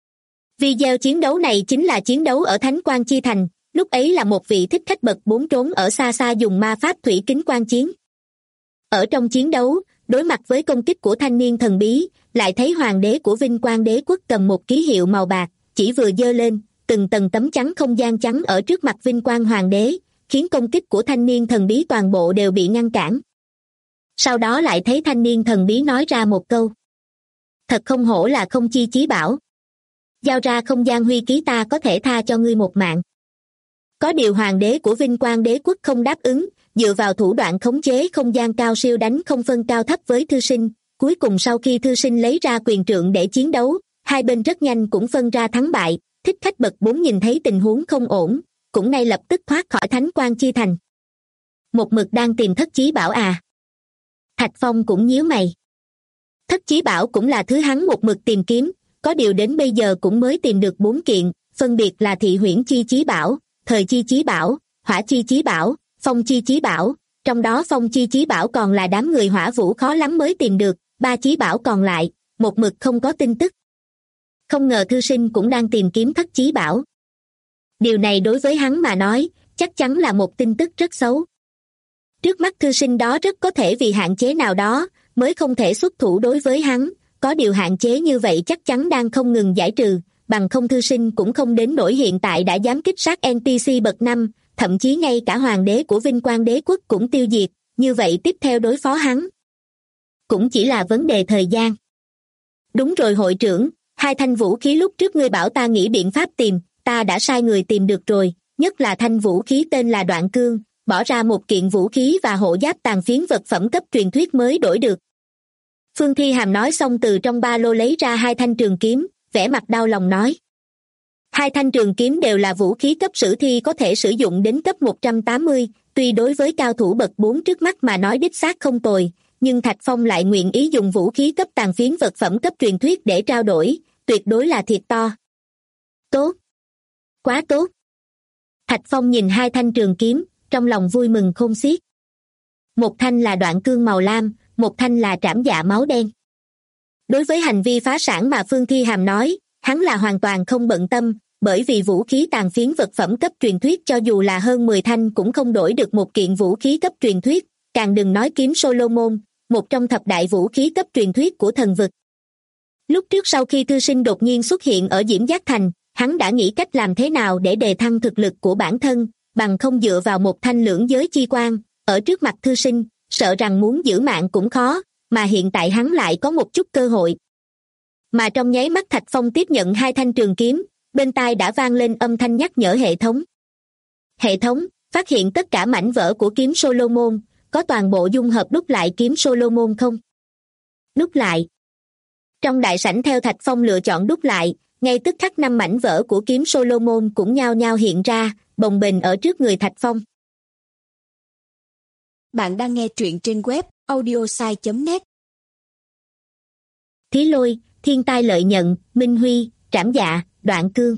Video chiến đấu này chính là chiến đấu ở Thánh Quang Chi Thành, lúc ấy là một vị thích khách bậc 4 trốn ở xa xa dùng ma pháp thủy kính quan chiến. Ở trong chiến đấu, đối mặt với công kích của thanh niên thần bí, lại thấy hoàng đế của Vinh Quang Đế Quốc cầm một ký hiệu màu bạc, chỉ vừa giơ lên, từng tầng tấm chắn không gian chắn ở trước mặt Vinh Quang Hoàng đế, khiến công kích của thanh niên thần bí toàn bộ đều bị ngăn cản. Sau đó lại thấy thanh niên thần bí nói ra một câu. Thật không hổ là không chi chí bảo. Giao ra không gian huy ký ta có thể tha cho ngươi một mạng. Có điều hoàng đế của Vinh Quang Đế Quốc không đáp ứng, dựa vào thủ đoạn khống chế không gian cao siêu đánh không phân cao thấp với thư sinh. Cuối cùng sau khi thư sinh lấy ra quyền trượng để chiến đấu, hai bên rất nhanh cũng phân ra thắng bại. Thích khách bậc 4 nhìn thấy tình huống không ổn, cũng ngay lập tức thoát khỏi Thánh Quang Chi Thành. Một mực đang tìm thất chí bảo à? Thạch Phong cũng nhíu mày. Thất chí bảo cũng là thứ hắn một mực tìm kiếm, có điều đến bây giờ cũng mới tìm được 4 kiện, phân biệt là thị huyễn chi chí bảo, thời chi chí bảo, hỏa chi chí bảo, phong chi chí bảo, trong đó phong chi chí bảo còn là đám người hỏa vũ khó lắm mới tìm được, 3 chí bảo còn lại, một mực không có tin tức. Không ngờ thư sinh cũng đang tìm kiếm thất chí bảo. Điều này đối với hắn mà nói, chắc chắn là một tin tức rất xấu. Trước mắt thư sinh đó rất có thể vì hạn chế nào đó, mới không thể xuất thủ đối với hắn, có điều hạn chế như vậy chắc chắn đang không ngừng giải trừ, bằng không thư sinh cũng không đến nỗi hiện tại đã dám kích sát NPC bậc 5, thậm chí ngay cả hoàng đế của Vinh Quang Đế quốc cũng tiêu diệt, như vậy tiếp theo đối phó hắn cũng chỉ là vấn đề thời gian. Đúng rồi hội trưởng, 2 thanh vũ khí lúc trước ngươi bảo ta nghĩ biện pháp tìm, ta đã sai người tìm được rồi, nhất là thanh vũ khí tên là Đoạn Cương, bỏ ra 1 kiện vũ khí và hộ giáp tàn phiến vật phẩm cấp truyền thuyết mới đổi được. Phương Thi Hàm nói xong từ trong ba lô lấy ra 2 thanh trường kiếm, vẻ mặt đau lòng nói. 2 thanh trường kiếm đều là vũ khí cấp sử thi có thể sử dụng đến cấp 180, tuy đối với cao thủ bậc 4 trước mắt mà nói đích xác không tồi, nhưng Thạch Phong lại nguyện ý dùng vũ khí cấp tàn phiến vật phẩm cấp truyền thuyết để trao đổi, tuyệt đối là thiệt to. Tốt! Quá tốt! Thạch Phong nhìn 2 thanh trường kiếm, trong lòng vui mừng khôn xiết. Một thanh là Đoạn Cương màu lam, một thanh là Trảm Dạ máu đen. Đối với hành vi phá sản mà Phương Thi Hàm nói, hắn là hoàn toàn không bận tâm, bởi vì vũ khí tàn phiến vật phẩm cấp truyền thuyết cho dù là hơn 10 thanh cũng không đổi được 1 kiện vũ khí cấp truyền thuyết, càng đừng nói kiếm Solomon, một trong thập đại vũ khí cấp truyền thuyết của thần vực. Lúc trước sau khi thư sinh đột nhiên xuất hiện ở Diễm Giác Thành, hắn đã nghĩ cách làm thế nào để đề thăng thực lực của bản thân, bằng không dựa vào một thanh lưỡng giới chi quan, ở trước mặt thư sinh, sợ rằng muốn giữ mạng cũng khó, mà hiện tại hắn lại có một chút cơ hội. Mà trong nháy mắt Thạch Phong tiếp nhận 2 thanh trường kiếm, bên tai đã vang lên âm thanh nhắc nhở hệ thống. Hệ thống, phát hiện tất cả mảnh vỡ của kiếm Solomon, có toàn bộ dung hợp đúc lại kiếm Solomon không? Đúc lại. Trong đại sảnh theo Thạch Phong lựa chọn đúc lại, ngay tức khắc 5 mảnh vỡ của kiếm Solomon cũng nhao nhao hiện ra, bồng bềnh ở trước người Thạch Phong. Bạn đang nghe truyện trên web audiosai.net. Thí Lôi, Thiên Tai Lợi Nhận, Minh Huy, Trảm Dạ, Đoạn Cương.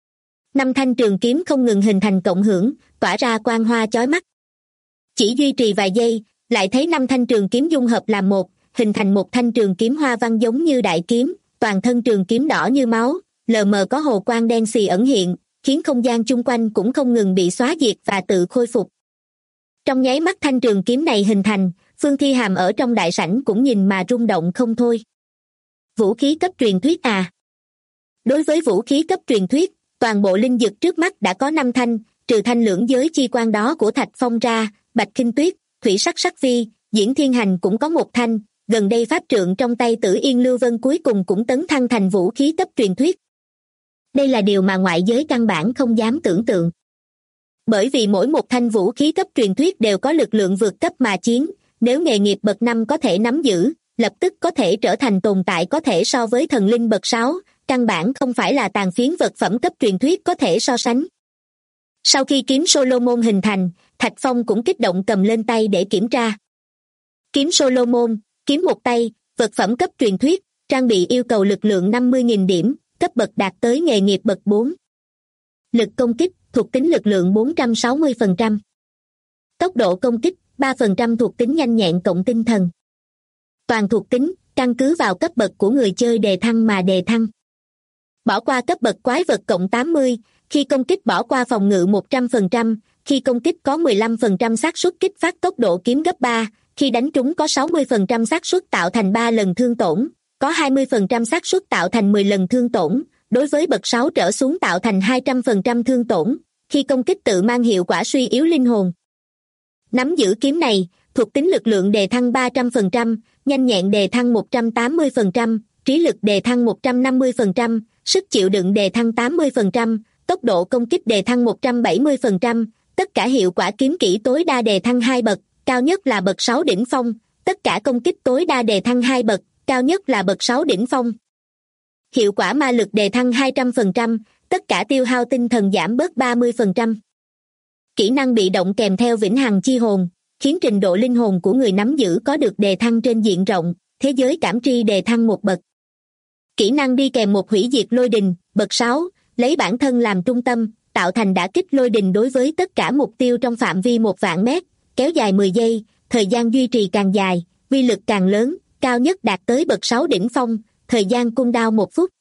5 thanh trường kiếm không ngừng hình thành cộng hưởng, tỏa ra quang hoa chói mắt. Chỉ duy trì vài giây, lại thấy 5 thanh trường kiếm dung hợp làm một, hình thành một thanh trường kiếm hoa văn giống như đại kiếm, toàn thân trường kiếm đỏ như máu, lờ mờ có hồ quang đen xì ẩn hiện, khiến không gian chung quanh cũng không ngừng bị xóa diệt và tự khôi phục. Trong nháy mắt thanh trường kiếm này hình thành, Phương Thi Hàm ở trong đại sảnh cũng nhìn mà rung động không thôi. Vũ khí cấp truyền thuyết à? Đối với vũ khí cấp truyền thuyết, toàn bộ linh dực trước mắt đã có 5 thanh, trừ thanh lưỡng giới chi quan đó của Thạch Phong ra, Bạch Kinh Tuyết, Thủy Sắc Sắc Phi, Diễn Thiên Hành cũng có 1 thanh, gần đây pháp trượng trong tay Tử Yên Lưu Vân cuối cùng cũng tấn thăng thành vũ khí cấp truyền thuyết. Đây là điều mà ngoại giới căn bản không dám tưởng tượng. Bởi vì mỗi một thanh vũ khí cấp truyền thuyết đều có lực lượng vượt cấp mà chiến, nếu nghề nghiệp bậc 5 có thể nắm giữ, lập tức có thể trở thành tồn tại có thể so với thần linh bậc 6, căn bản không phải là tàn phiến vật phẩm cấp truyền thuyết có thể so sánh. Sau khi kiếm Solomon hình thành, Thạch Phong cũng kích động cầm lên tay để kiểm tra. Kiếm Solomon, kiếm một tay, vật phẩm cấp truyền thuyết, trang bị yêu cầu lực lượng 50.000 điểm, cấp bậc đạt tới nghề nghiệp bậc 4. Lực công kích, thuộc tính lực lượng 460%. Tốc độ công kích, 3% thuộc tính nhanh nhẹn cộng tinh thần. Toàn thuộc tính, căn cứ vào cấp bậc của người chơi đề thăng mà đề thăng. Bỏ qua cấp bậc quái vật cộng 80, khi công kích bỏ qua phòng ngự 100%, khi công kích có 15% xác suất kích phát tốc độ kiếm gấp 3, khi đánh trúng có 60% xác suất tạo thành 3 lần thương tổn, có 20% xác suất tạo thành 10 lần thương tổn, đối với bậc 6 trở xuống tạo thành 200% thương tổn, khi công kích tự mang hiệu quả suy yếu linh hồn. Nắm giữ kiếm này, thuộc tính lực lượng đề thăng 300%, nhanh nhẹn đề thăng 180%, trí lực đề thăng 150%, sức chịu đựng đề thăng 80%, tốc độ công kích đề thăng 170%, tất cả hiệu quả kiếm kỹ tối đa đề thăng 2 bậc, cao nhất là bậc 6 đỉnh phong, tất cả công kích tối đa đề thăng 2 bậc, cao nhất là bậc 6 đỉnh phong. Hiệu quả ma lực đề thăng 200%, tất cả tiêu hao tinh thần giảm bớt 30%. Kỹ năng bị động kèm theo vĩnh hằng chi hồn, khiến trình độ linh hồn của người nắm giữ có được đề thăng trên diện rộng, thế giới cảm tri đề thăng 1 bậc. Kỹ năng đi kèm một hủy diệt lôi đình, bậc 6, lấy bản thân làm trung tâm, tạo thành đả kích lôi đình đối với tất cả mục tiêu trong phạm vi 1.000 mét, kéo dài 10 giây, thời gian duy trì càng dài, uy lực càng lớn, cao nhất đạt tới bậc 6 đỉnh phong, thời gian cooldown 1 phút.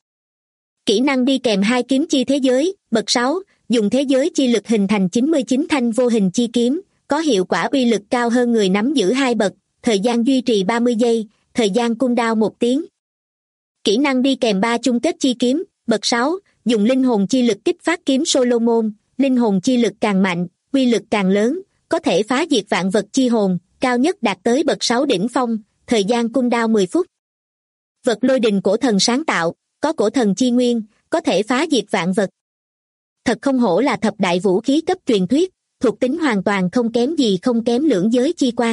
Kỹ năng đi kèm 2 kiếm chi thế giới, bậc 6, dùng thế giới chi lực hình thành 99 thanh vô hình chi kiếm, có hiệu quả uy lực cao hơn người nắm giữ 2 bậc, thời gian duy trì 30 giây, thời gian cooldown 1 tiếng. kỹ năng đi kèm 3 chung kết chi kiếm, bậc 6, dùng linh hồn chi lực kích phát kiếm Solomon, linh hồn chi lực càng mạnh, uy lực càng lớn, có thể phá diệt vạn vật chi hồn, cao nhất đạt tới bậc 6 đỉnh phong, thời gian cooldown 10 phút. Vật lôi đình cổ thần sáng tạo, có cổ thần chi nguyên, có thể phá diệt vạn vật. Thật không hổ là thập đại vũ khí cấp truyền thuyết, thuộc tính hoàn toàn không kém gì không kém lưỡng giới chi quan.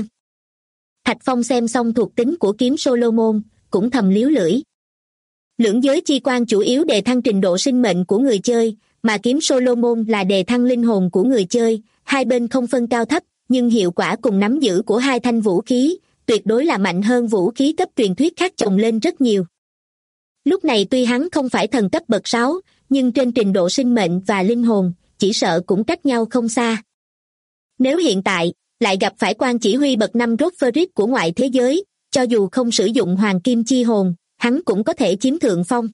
Thạch Phong xem xong thuộc tính của kiếm Solomon, cũng thầm líu lưỡi. Lưỡng giới chi quan chủ yếu đề thăng trình độ sinh mệnh của người chơi, mà kiếm Solomon là đề thăng linh hồn của người chơi, hai bên không phân cao thấp, nhưng hiệu quả cùng nắm giữ của hai thanh vũ khí, tuyệt đối là mạnh hơn vũ khí cấp truyền thuyết khác chồng lên rất nhiều. Lúc này tuy hắn không phải thần cấp bậc 6, nhưng trên trình độ sinh mệnh và linh hồn, chỉ sợ cũng cách nhau không xa. Nếu hiện tại, lại gặp phải quan chỉ huy bậc 5 Rodferit của ngoại thế giới, cho dù không sử dụng hoàng kim chi hồn, hắn cũng có thể chiếm thượng phong.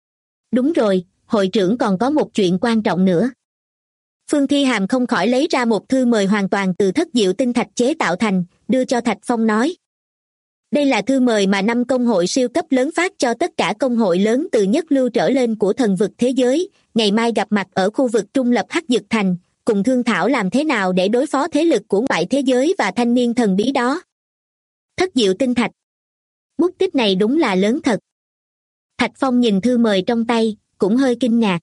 Đúng rồi, hội trưởng còn có một chuyện quan trọng nữa. Phương Thi Hàm không khỏi lấy ra một thư mời hoàn toàn từ thất diệu tinh thạch chế tạo thành, đưa cho Thạch Phong nói. Đây là thư mời mà 5 công hội siêu cấp lớn phát cho tất cả công hội lớn từ nhất lưu trở lên của thần vực thế giới, ngày mai gặp mặt ở khu vực trung lập Hắc Dực Thành, cùng thương thảo làm thế nào để đối phó thế lực của ngoại thế giới và thanh niên thần bí đó. Thất diệu tinh thạch. Bút tích này đúng là lớn thật. Thạch Phong nhìn thư mời trong tay, cũng hơi kinh ngạc.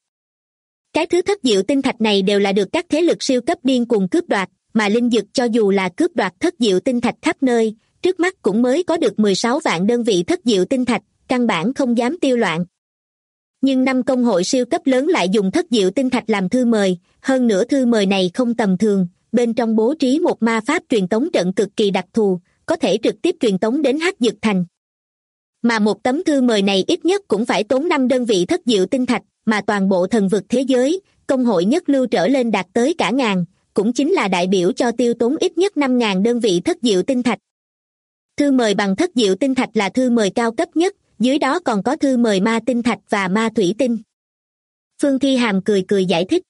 Cái thứ thất diệu tinh thạch này đều là được các thế lực siêu cấp điên cuồng cướp đoạt, mà linh dực cho dù là cướp đoạt thất diệu tinh thạch khắp nơi, trước mắt cũng mới có được 16 vạn đơn vị thất diệu tinh thạch, căn bản không dám tiêu loạn. Nhưng 5 công hội siêu cấp lớn lại dùng thất diệu tinh thạch làm thư mời, hơn nữa thư mời này không tầm thường, bên trong bố trí một ma pháp truyền tống trận cực kỳ đặc thù, có thể trực tiếp truyền tống đến Hắc Dực Thành. Mà một tấm thư mời này ít nhất cũng phải tốn 5 đơn vị thất diệu tinh thạch, mà toàn bộ thần vực thế giới, công hội nhất lưu trở lên đạt tới cả ngàn, cũng chính là đại biểu cho tiêu tốn ít nhất 5.000 đơn vị thất diệu tinh thạch. Thư mời bằng thất diệu tinh thạch là thư mời cao cấp nhất, dưới đó còn có thư mời ma tinh thạch và ma thủy tinh. Phương Thi Hàm cười cười giải thích.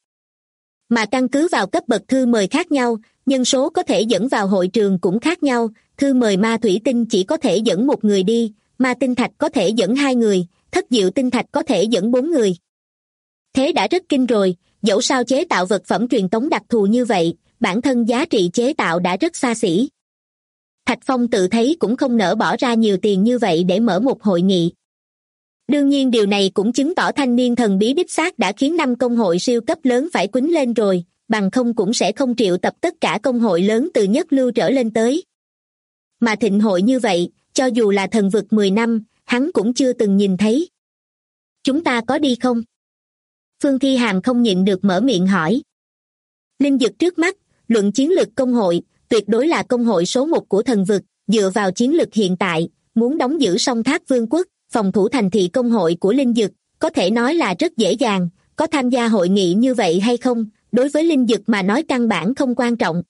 Mà căn cứ vào cấp bậc thư mời khác nhau, nhân số có thể dẫn vào hội trường cũng khác nhau, thư mời ma thủy tinh chỉ có thể dẫn một người đi, ma tinh thạch có thể dẫn 2 người, thất diệu tinh thạch có thể dẫn 4 người. Thế đã rất kinh rồi, dẫu sao chế tạo vật phẩm truyền tống đặc thù như vậy, bản thân giá trị chế tạo đã rất xa xỉ. Thạch Phong tự thấy cũng không nỡ bỏ ra nhiều tiền như vậy để mở một hội nghị. Đương nhiên điều này cũng chứng tỏ thanh niên thần bí đích xác đã khiến 5 công hội siêu cấp lớn phải quýnh lên rồi, bằng không cũng sẽ không triệu tập tất cả công hội lớn từ nhất lưu trở lên tới. Mà thịnh hội như vậy, cho dù là thần vực 10 năm, hắn cũng chưa từng nhìn thấy. Chúng ta có đi không? Phương Thi Hàm không nhịn được mở miệng hỏi. Linh dực trước mắt, luận chiến lực công hội, tuyệt đối là công hội số 1 của thần vực, dựa vào chiến lực hiện tại, muốn đóng giữ song tháp vương quốc, phòng thủ thành thị công hội của linh dực, có thể nói là rất dễ dàng, có tham gia hội nghị như vậy hay không, đối với linh dực mà nói căn bản không quan trọng.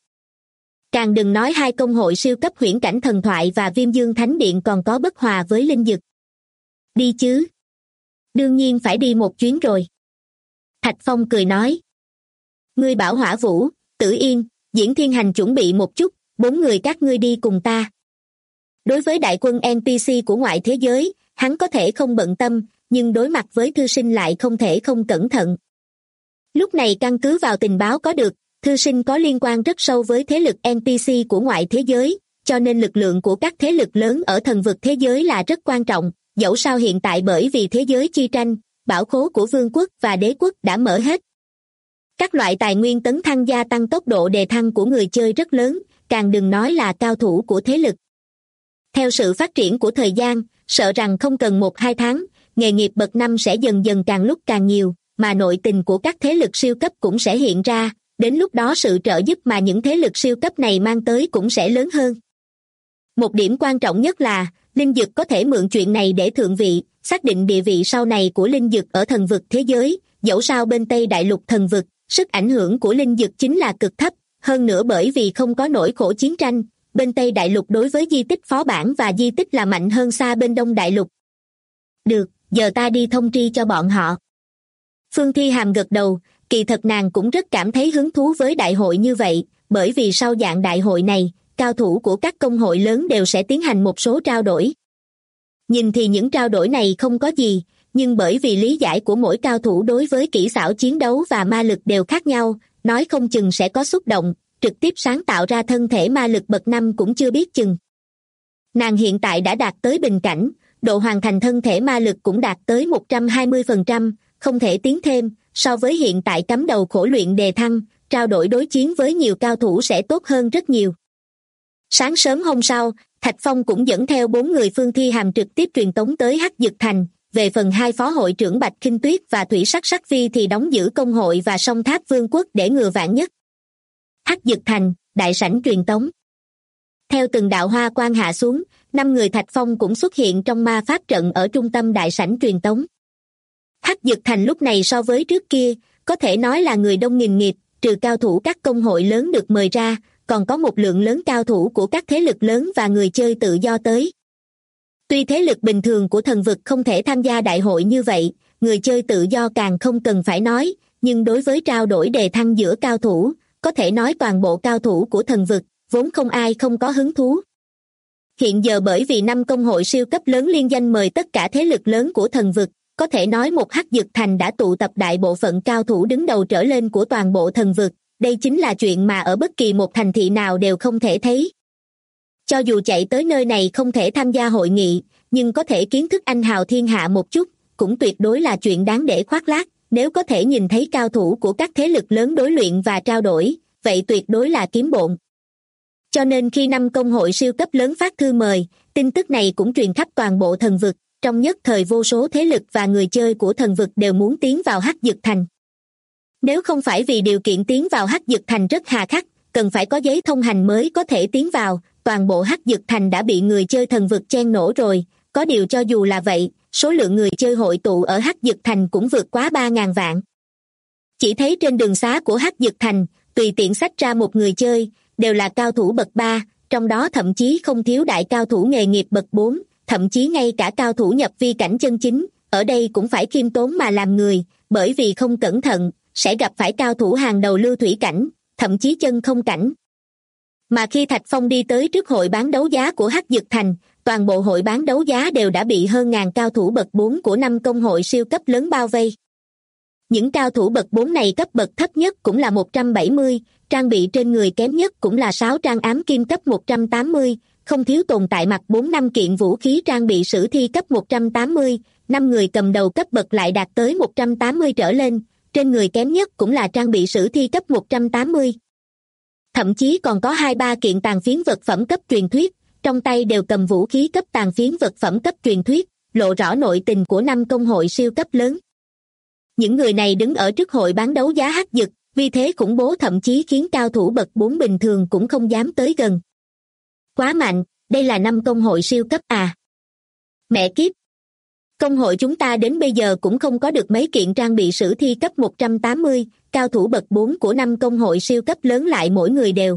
Càng đừng nói 2 công hội siêu cấp huyễn cảnh thần thoại và Viêm Dương Thánh Điện còn có bất hòa với linh dực. Đi chứ? Đương nhiên phải đi một chuyến rồi. Thạch Phong cười nói. Ngươi bảo Hỏa Vũ, Tử Yên, Diễn Thiên Hành chuẩn bị một chút, 4 người các ngươi đi cùng ta. Đối với đại quân NPC của ngoại thế giới, hắn có thể không bận tâm, nhưng đối mặt với thư sinh lại không thể không cẩn thận. Lúc này căn cứ vào tình báo có được, thư sinh có liên quan rất sâu với thế lực NPC của ngoại thế giới, cho nên lực lượng của các thế lực lớn ở thần vực thế giới là rất quan trọng, dẫu sao hiện tại bởi vì thế giới chi tranh, bảo khố của vương quốc và đế quốc đã mở hết. Các loại tài nguyên tấn thăng gia tăng tốc độ đề thăng của người chơi rất lớn, càng đừng nói là cao thủ của thế lực. Theo sự phát triển của thời gian, sợ rằng không cần 1-2 tháng, nghề nghiệp bậc 5 sẽ dần dần càng lúc càng nhiều, mà nội tình của các thế lực siêu cấp cũng sẽ hiện ra, đến lúc đó sự trợ giúp mà những thế lực siêu cấp này mang tới cũng sẽ lớn hơn. Một điểm quan trọng nhất là, linh dực có thể mượn chuyện này để thượng vị, xác định địa vị sau này của linh dực ở thần vực thế giới, dẫu sao bên Tây Đại Lục thần vực, sức ảnh hưởng của linh dực chính là cực thấp, hơn nữa bởi vì không có nỗi khổ chiến tranh, bên Tây Đại Lục đối với di tích phó bản và di tích là mạnh hơn xa bên Đông Đại Lục. Được, giờ ta đi thông tri cho bọn họ. Phương Thi Hàm gật đầu, kỳ thật nàng cũng rất cảm thấy hứng thú với đại hội như vậy, bởi vì sau dạng đại hội này, cao thủ của các công hội lớn đều sẽ tiến hành một số trao đổi. Nhìn thì những trao đổi này không có gì, nhưng bởi vì lý giải của mỗi cao thủ đối với kỹ xảo chiến đấu và ma lực đều khác nhau, nói không chừng sẽ có xúc động, trực tiếp sáng tạo ra thân thể ma lực bậc 5 cũng chưa biết chừng. Nàng hiện tại đã đạt tới bình cảnh, độ hoàn thành thân thể ma lực cũng đạt tới 120%, không thể tiến thêm, so với hiện tại cắm đầu khổ luyện đề thăng, trao đổi đối chiến với nhiều cao thủ sẽ tốt hơn rất nhiều. Sáng sớm hôm sau, Thạch Phong cũng dẫn theo 4 người Phương Thi Hàm trực tiếp truyền tống tới Hắc Dực Thành, về phần 2 phó hội trưởng Bạch Khinh Tuyết và Thủy Sắc Sắc Phi thì đóng giữ công hội và song tháp vương quốc để ngừa vạn nhất. Hắc Dực Thành, đại sảnh truyền tống. Theo từng đạo hoa quang hạ xuống, 5 người Thạch Phong cũng xuất hiện trong ma pháp trận ở trung tâm đại sảnh truyền tống. Hắc Dực Thành lúc này so với trước kia, có thể nói là người đông nghìn nghịt, trừ cao thủ các công hội lớn được mời ra, còn có một lượng lớn cao thủ của các thế lực lớn và người chơi tự do tới. Tuy thế lực bình thường của thần vực không thể tham gia đại hội như vậy, người chơi tự do càng không cần phải nói, nhưng đối với trao đổi đề thăng giữa cao thủ, có thể nói toàn bộ cao thủ của thần vực, vốn không ai không có hứng thú. Hiện giờ bởi vì 5 công hội siêu cấp lớn liên danh mời tất cả thế lực lớn của thần vực, có thể nói một Hắc Dực Thành đã tụ tập đại bộ phận cao thủ đứng đầu trở lên của toàn bộ thần vực, đây chính là chuyện mà ở bất kỳ một thành thị nào đều không thể thấy. Cho dù chạy tới nơi này không thể tham gia hội nghị, nhưng có thể kiến thức anh hào thiên hạ một chút, cũng tuyệt đối là chuyện đáng để khoác lác, nếu có thể nhìn thấy cao thủ của các thế lực lớn đối luyện và trao đổi, vậy tuyệt đối là kiếm bộn. Cho nên khi 5 công hội siêu cấp lớn phát thư mời, tin tức này cũng truyền khắp toàn bộ thần vực, trong nhất thời vô số thế lực và người chơi của thần vực đều muốn tiến vào Hắc Dực Thành. Nếu không phải vì điều kiện tiến vào Hắc Dực Thành rất hà khắc, cần phải có giấy thông hành mới có thể tiến vào, toàn bộ Hắc Dực Thành đã bị người chơi thần vực chen nổ rồi, có điều cho dù là vậy, số lượng người chơi hội tụ ở Hắc Dực Thành cũng vượt quá 3.000 vạn. Chỉ thấy trên đường xá của Hắc Dực Thành, tùy tiện xách ra một người chơi, đều là cao thủ bậc 3, trong đó thậm chí không thiếu đại cao thủ nghề nghiệp bậc 4, thậm chí ngay cả cao thủ nhập vi cảnh chân chính, ở đây cũng phải khiêm tốn mà làm người, bởi vì không cẩn thận, sẽ gặp phải cao thủ hàng đầu lưu thủy cảnh, thậm chí chân không cảnh. Mà khi Thạch Phong đi tới trước hội bán đấu giá của Hắc Dực Thành, toàn bộ hội bán đấu giá đều đã bị hơn ngàn cao thủ bậc 4 của 5 công hội siêu cấp lớn bao vây. Những cao thủ bậc 4 này cấp bậc thấp nhất cũng là 170, trang bị trên người kém nhất cũng là 6 trang ám kim cấp 180, không thiếu tồn tại mặc 4-5 kiện vũ khí trang bị sử thi cấp 180, 5 người cầm đầu cấp bậc lại đạt tới 180 trở lên, trên người kém nhất cũng là trang bị sử thi cấp 180. Thậm chí còn có 2-3 kiện tàn phiến vật phẩm cấp truyền thuyết, trong tay đều cầm vũ khí cấp tàn phiến vật phẩm cấp truyền thuyết, lộ rõ nội tình của 5 công hội siêu cấp lớn. Những người này đứng ở trước hội bán đấu giá Hắc Dực, vì thế khủng bố thậm chí khiến cao thủ bậc 4 bình thường cũng không dám tới gần. Quá mạnh, đây là 5 công hội siêu cấp à? Mẹ kiếp! Công hội chúng ta đến bây giờ cũng không có được mấy kiện trang bị sử thi cấp 180, cao thủ bậc 4 của 5 công hội siêu cấp lớn lại mỗi người đều.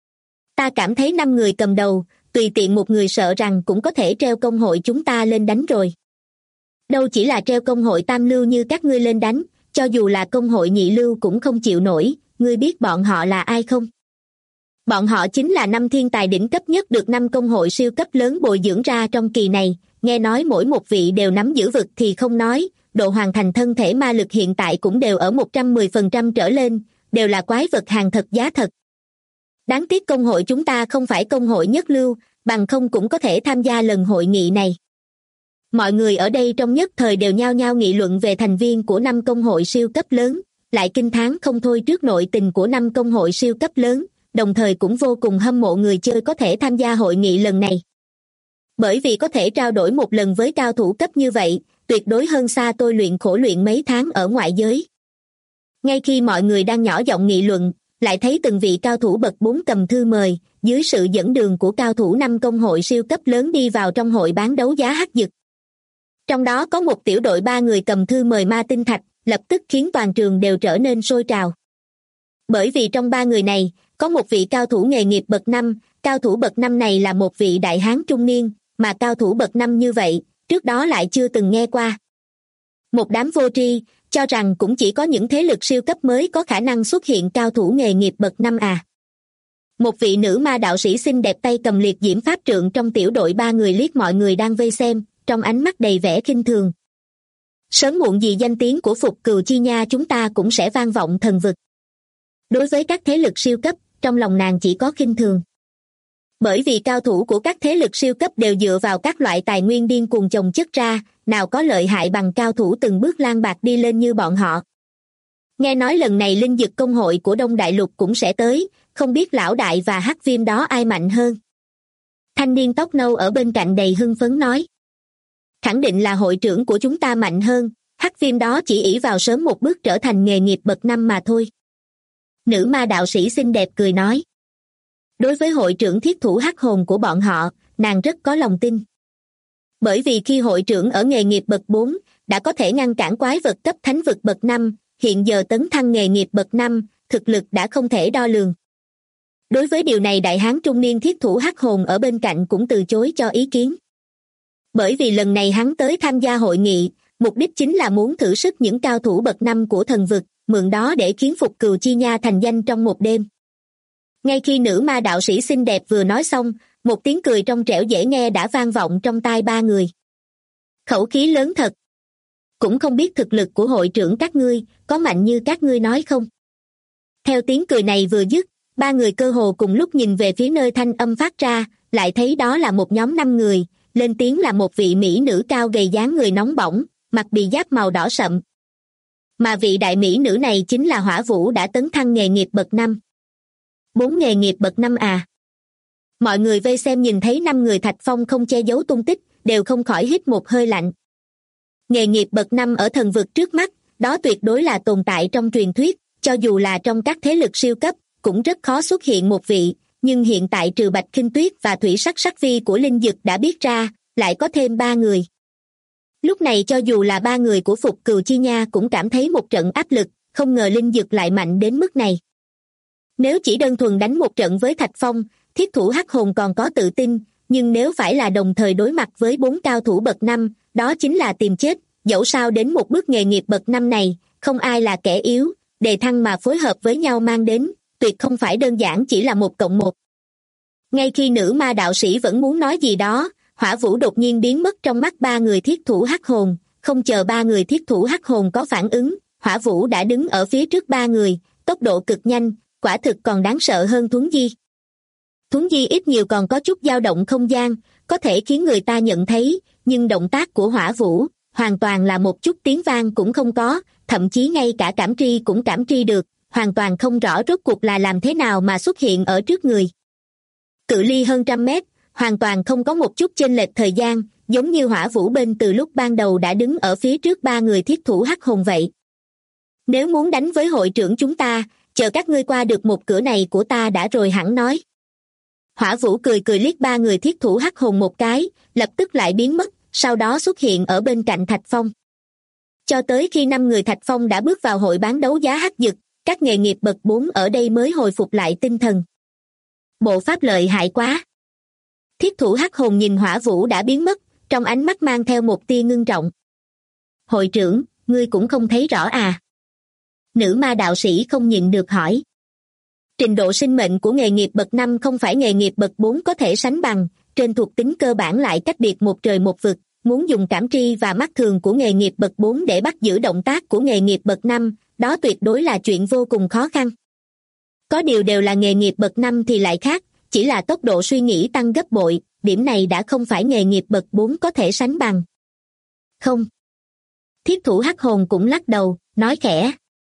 Ta cảm thấy 5 người cầm đầu, tùy tiện một người sợ rằng cũng có thể treo công hội chúng ta lên đánh rồi. Đâu chỉ là treo công hội tam lưu như các ngươi lên đánh, cho dù là công hội nhị lưu cũng không chịu nổi, ngươi biết bọn họ là ai không? Bọn họ chính là 5 thiên tài đỉnh cấp nhất được 5 công hội siêu cấp lớn bồi dưỡng ra trong kỳ này, nghe nói mỗi một vị đều nắm giữ vực thì không nói, độ hoàn thành thân thể ma lực hiện tại cũng đều ở 110% trở lên, đều là quái vật hàng thật giá thật. Đáng tiếc công hội chúng ta không phải công hội nhất lưu, bằng không cũng có thể tham gia lần hội nghị này. Mọi người ở đây trong nhất thời đều nhao nhao nghị luận về thành viên của 5 công hội siêu cấp lớn, lại kinh thán không thôi trước nội tình của 5 công hội siêu cấp lớn, đồng thời cũng vô cùng hâm mộ người chơi có thể tham gia hội nghị lần này. Bởi vì có thể trao đổi một lần với cao thủ cấp như vậy, tuyệt đối hơn xa tôi luyện khổ luyện mấy tháng ở ngoại giới. Ngay khi mọi người đang nhỏ giọng nghị luận, lại thấy từng vị cao thủ bậc 4 cầm thư mời, dưới sự dẫn đường của cao thủ 5 công hội siêu cấp lớn đi vào trong hội bán đấu giá Hắc Dực. Trong đó có một tiểu đội 3 người cầm thư mời ma tinh thạch, lập tức khiến toàn trường đều trở nên sôi trào. Bởi vì trong 3 người này, có một vị cao thủ nghề nghiệp bậc 5, cao thủ bậc 5 này là một vị đại hán trung niên, mà cao thủ bậc 5 như vậy, trước đó lại chưa từng nghe qua. Một đám vô tri, cho rằng cũng chỉ có những thế lực siêu cấp mới có khả năng xuất hiện cao thủ nghề nghiệp bậc 5 à. Một vị nữ ma đạo sĩ xinh đẹp tay cầm liệt diễm pháp trượng trong tiểu đội 3 người liếc mọi người đang vây xem, trong ánh mắt đầy vẻ khinh thường. Sớm muộn gì danh tiếng của Phục Cừu Chi Nha chúng ta cũng sẽ vang vọng thần vực. Đối với các thế lực siêu cấp, trong lòng nàng chỉ có khinh thường. Bởi vì cao thủ của các thế lực siêu cấp đều dựa vào các loại tài nguyên điên cuồng chồng chất ra, nào có lợi hại bằng cao thủ từng bước lang bạc đi lên như bọn họ. Nghe nói lần này linh dực công hội của Đông Đại Lục cũng sẽ tới, không biết lão đại và hắc viêm đó ai mạnh hơn. Thanh niên tóc nâu ở bên cạnh đầy hưng phấn nói. Khẳng định là hội trưởng của chúng ta mạnh hơn, hắc viêm đó chỉ ỷ vào sớm một bước trở thành nghề nghiệp bậc 5 mà thôi. Nữ ma đạo sĩ xinh đẹp cười nói. Đối với hội trưởng thiết thủ hắc hồn của bọn họ, nàng rất có lòng tin. Bởi vì khi hội trưởng ở nghề nghiệp bậc 4, đã có thể ngăn cản quái vật cấp thánh vực bậc 5, hiện giờ tấn thăng nghề nghiệp bậc 5, thực lực đã không thể đo lường. Đối với điều này đại hán trung niên thiết thủ hắc hồn ở bên cạnh cũng từ chối cho ý kiến. Bởi vì lần này hắn tới tham gia hội nghị, mục đích chính là muốn thử sức những cao thủ bậc 5 của thần vực, mượn đó để khiến Phục Cừu Chi Nha thành danh trong một đêm. Ngay khi nữ ma đạo sĩ xinh đẹp vừa nói xong, một tiếng cười trong trẻo dễ nghe đã vang vọng trong tai ba người. Khẩu khí lớn thật. Cũng không biết thực lực của hội trưởng các ngươi, có mạnh như các ngươi nói không? Theo tiếng cười này vừa dứt, ba người cơ hồ cùng lúc nhìn về phía nơi thanh âm phát ra, lại thấy đó là một nhóm 5 người, lên tiếng là một vị mỹ nữ cao gầy dáng người nóng bỏng, mặc bì giáp màu đỏ sậm. Mà vị đại mỹ nữ này chính là Hỏa Vũ đã tấn thăng nghề nghiệp bậc 5. 4 nghề nghiệp bậc 5 à? Mọi người vây xem nhìn thấy 5 người Thạch Phong không che giấu tung tích, đều không khỏi hít một hơi lạnh. Nghề nghiệp bậc 5 ở thần vực trước mắt, đó tuyệt đối là tồn tại trong truyền thuyết, cho dù là trong các thế lực siêu cấp, cũng rất khó xuất hiện một vị, nhưng hiện tại trừ Bạch Khinh Tuyết và Thủy Sắc Sắc Vi của Linh Dực đã biết ra, lại có thêm 3 người. Lúc này cho dù là 3 người của Phục Cừu Chi Nha cũng cảm thấy một trận áp lực, không ngờ Linh Dực lại mạnh đến mức này. Nếu chỉ đơn thuần đánh một trận với Thạch Phong, thiết thủ hắc hồn còn có tự tin, nhưng nếu phải là đồng thời đối mặt với 4 cao thủ bậc 5, đó chính là tìm chết, dẫu sao đến một bước nghề nghiệp bậc 5 này, không ai là kẻ yếu, đề thăng mà phối hợp với nhau mang đến, tuyệt không phải đơn giản chỉ là 1+1. Ngay khi nữ ma đạo sĩ vẫn muốn nói gì đó, Hỏa Vũ đột nhiên biến mất trong mắt 3 người thiết thủ hắc hồn, không chờ 3 người thiết thủ hắc hồn có phản ứng, Hỏa Vũ đã đứng ở phía trước 3 người, tốc độ cực nhanh, quả thực còn đáng sợ hơn Thuấn Di. Thuấn Di ít nhiều còn có chút dao động không gian, có thể khiến người ta nhận thấy, nhưng động tác của Hỏa Vũ hoàn toàn là một chút tiếng vang cũng không có, thậm chí ngay cả cảm tri cũng cảm tri được, hoàn toàn không rõ rốt cuộc là làm thế nào mà xuất hiện ở trước người. Cự ly hơn 100 mét, hoàn toàn không có một chút chênh lệch thời gian, giống như Hỏa Vũ bên từ lúc ban đầu đã đứng ở phía trước 3 người thiết thủ hắc hồn vậy. Nếu muốn đánh với hội trưởng chúng ta, chờ các ngươi qua được một cửa này của ta đã rồi hẳn nói. Hỏa Vũ cười cười liếc 3 người thiết thủ hắc hồn một cái, lập tức lại biến mất, sau đó xuất hiện ở bên cạnh Thạch Phong. Cho tới khi 5 người Thạch Phong đã bước vào hội bán đấu giá hắc dực, các nghề nghiệp bậc 4 ở đây mới hồi phục lại tinh thần. Bộ pháp lợi hại quá. Thiết thủ hắc hồn nhìn Hỏa Vũ đã biến mất, trong ánh mắt mang theo một tia ngưng trọng. Hội trưởng, ngươi cũng không thấy rõ à? Nữ ma đạo sĩ không nhịn được hỏi. Trình độ sinh mệnh của nghề nghiệp bậc 5 không phải nghề nghiệp bậc 4 có thể sánh bằng, trên thuộc tính cơ bản lại cách biệt một trời một vực, muốn dùng cảm tri và mắt thường của nghề nghiệp bậc 4 để bắt giữ động tác của nghề nghiệp bậc 5, đó tuyệt đối là chuyện vô cùng khó khăn. Có điều đều là nghề nghiệp bậc 5 thì lại khác, chỉ là tốc độ suy nghĩ tăng gấp bội, điểm này đã không phải nghề nghiệp bậc 4 có thể sánh bằng. Không. Thiết thủ hắc hồn cũng lắc đầu, nói khẽ.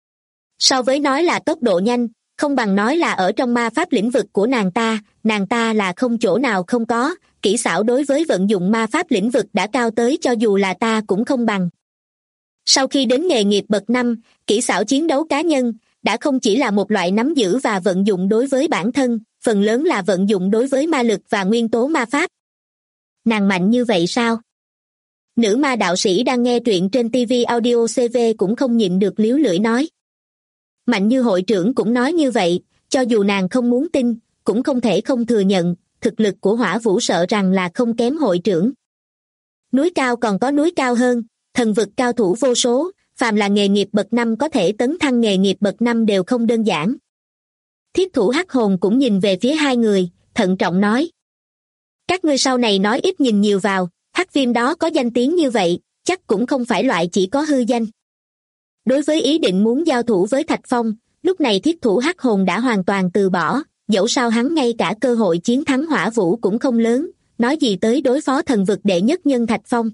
So với nói là tốc độ nhanh, không bằng nói là ở trong ma pháp lĩnh vực của nàng ta là không chỗ nào không có, kỹ xảo đối với vận dụng ma pháp lĩnh vực đã cao tới cho dù là ta cũng không bằng. Sau khi đến nghề nghiệp bậc 5, kỹ xảo chiến đấu cá nhân đã không chỉ là một loại nắm giữ và vận dụng đối với bản thân, phần lớn là vận dụng đối với ma lực và nguyên tố ma pháp. Nàng mạnh như vậy sao? Nữ ma đạo sĩ đang nghe truyện trên TV Audio CV cũng không nhịn được líu lưỡi nói. Mạnh như hội trưởng cũng nói như vậy, cho dù nàng không muốn tin, cũng không thể không thừa nhận, thực lực của Hỏa Vũ sợ rằng là không kém hội trưởng. Núi cao còn có núi cao hơn, thần vực cao thủ vô số, phàm là nghề nghiệp bậc 5 có thể tấn thăng nghề nghiệp bậc 5 đều không đơn giản. Thiết thủ hắc hồn cũng nhìn về phía 2 người, thận trọng nói. Các ngươi sau này nói ít nhìn nhiều vào, hắc Viêm đó có danh tiếng như vậy, chắc cũng không phải loại chỉ có hư danh. Đối với ý định muốn giao thủ với Thạch Phong, lúc này thiết thủ hắc hồn đã hoàn toàn từ bỏ, dẫu sao hắn ngay cả cơ hội chiến thắng Hỏa Vũ cũng không lớn, nói gì tới đối phó thần vực đệ nhất nhân Thạch Phong.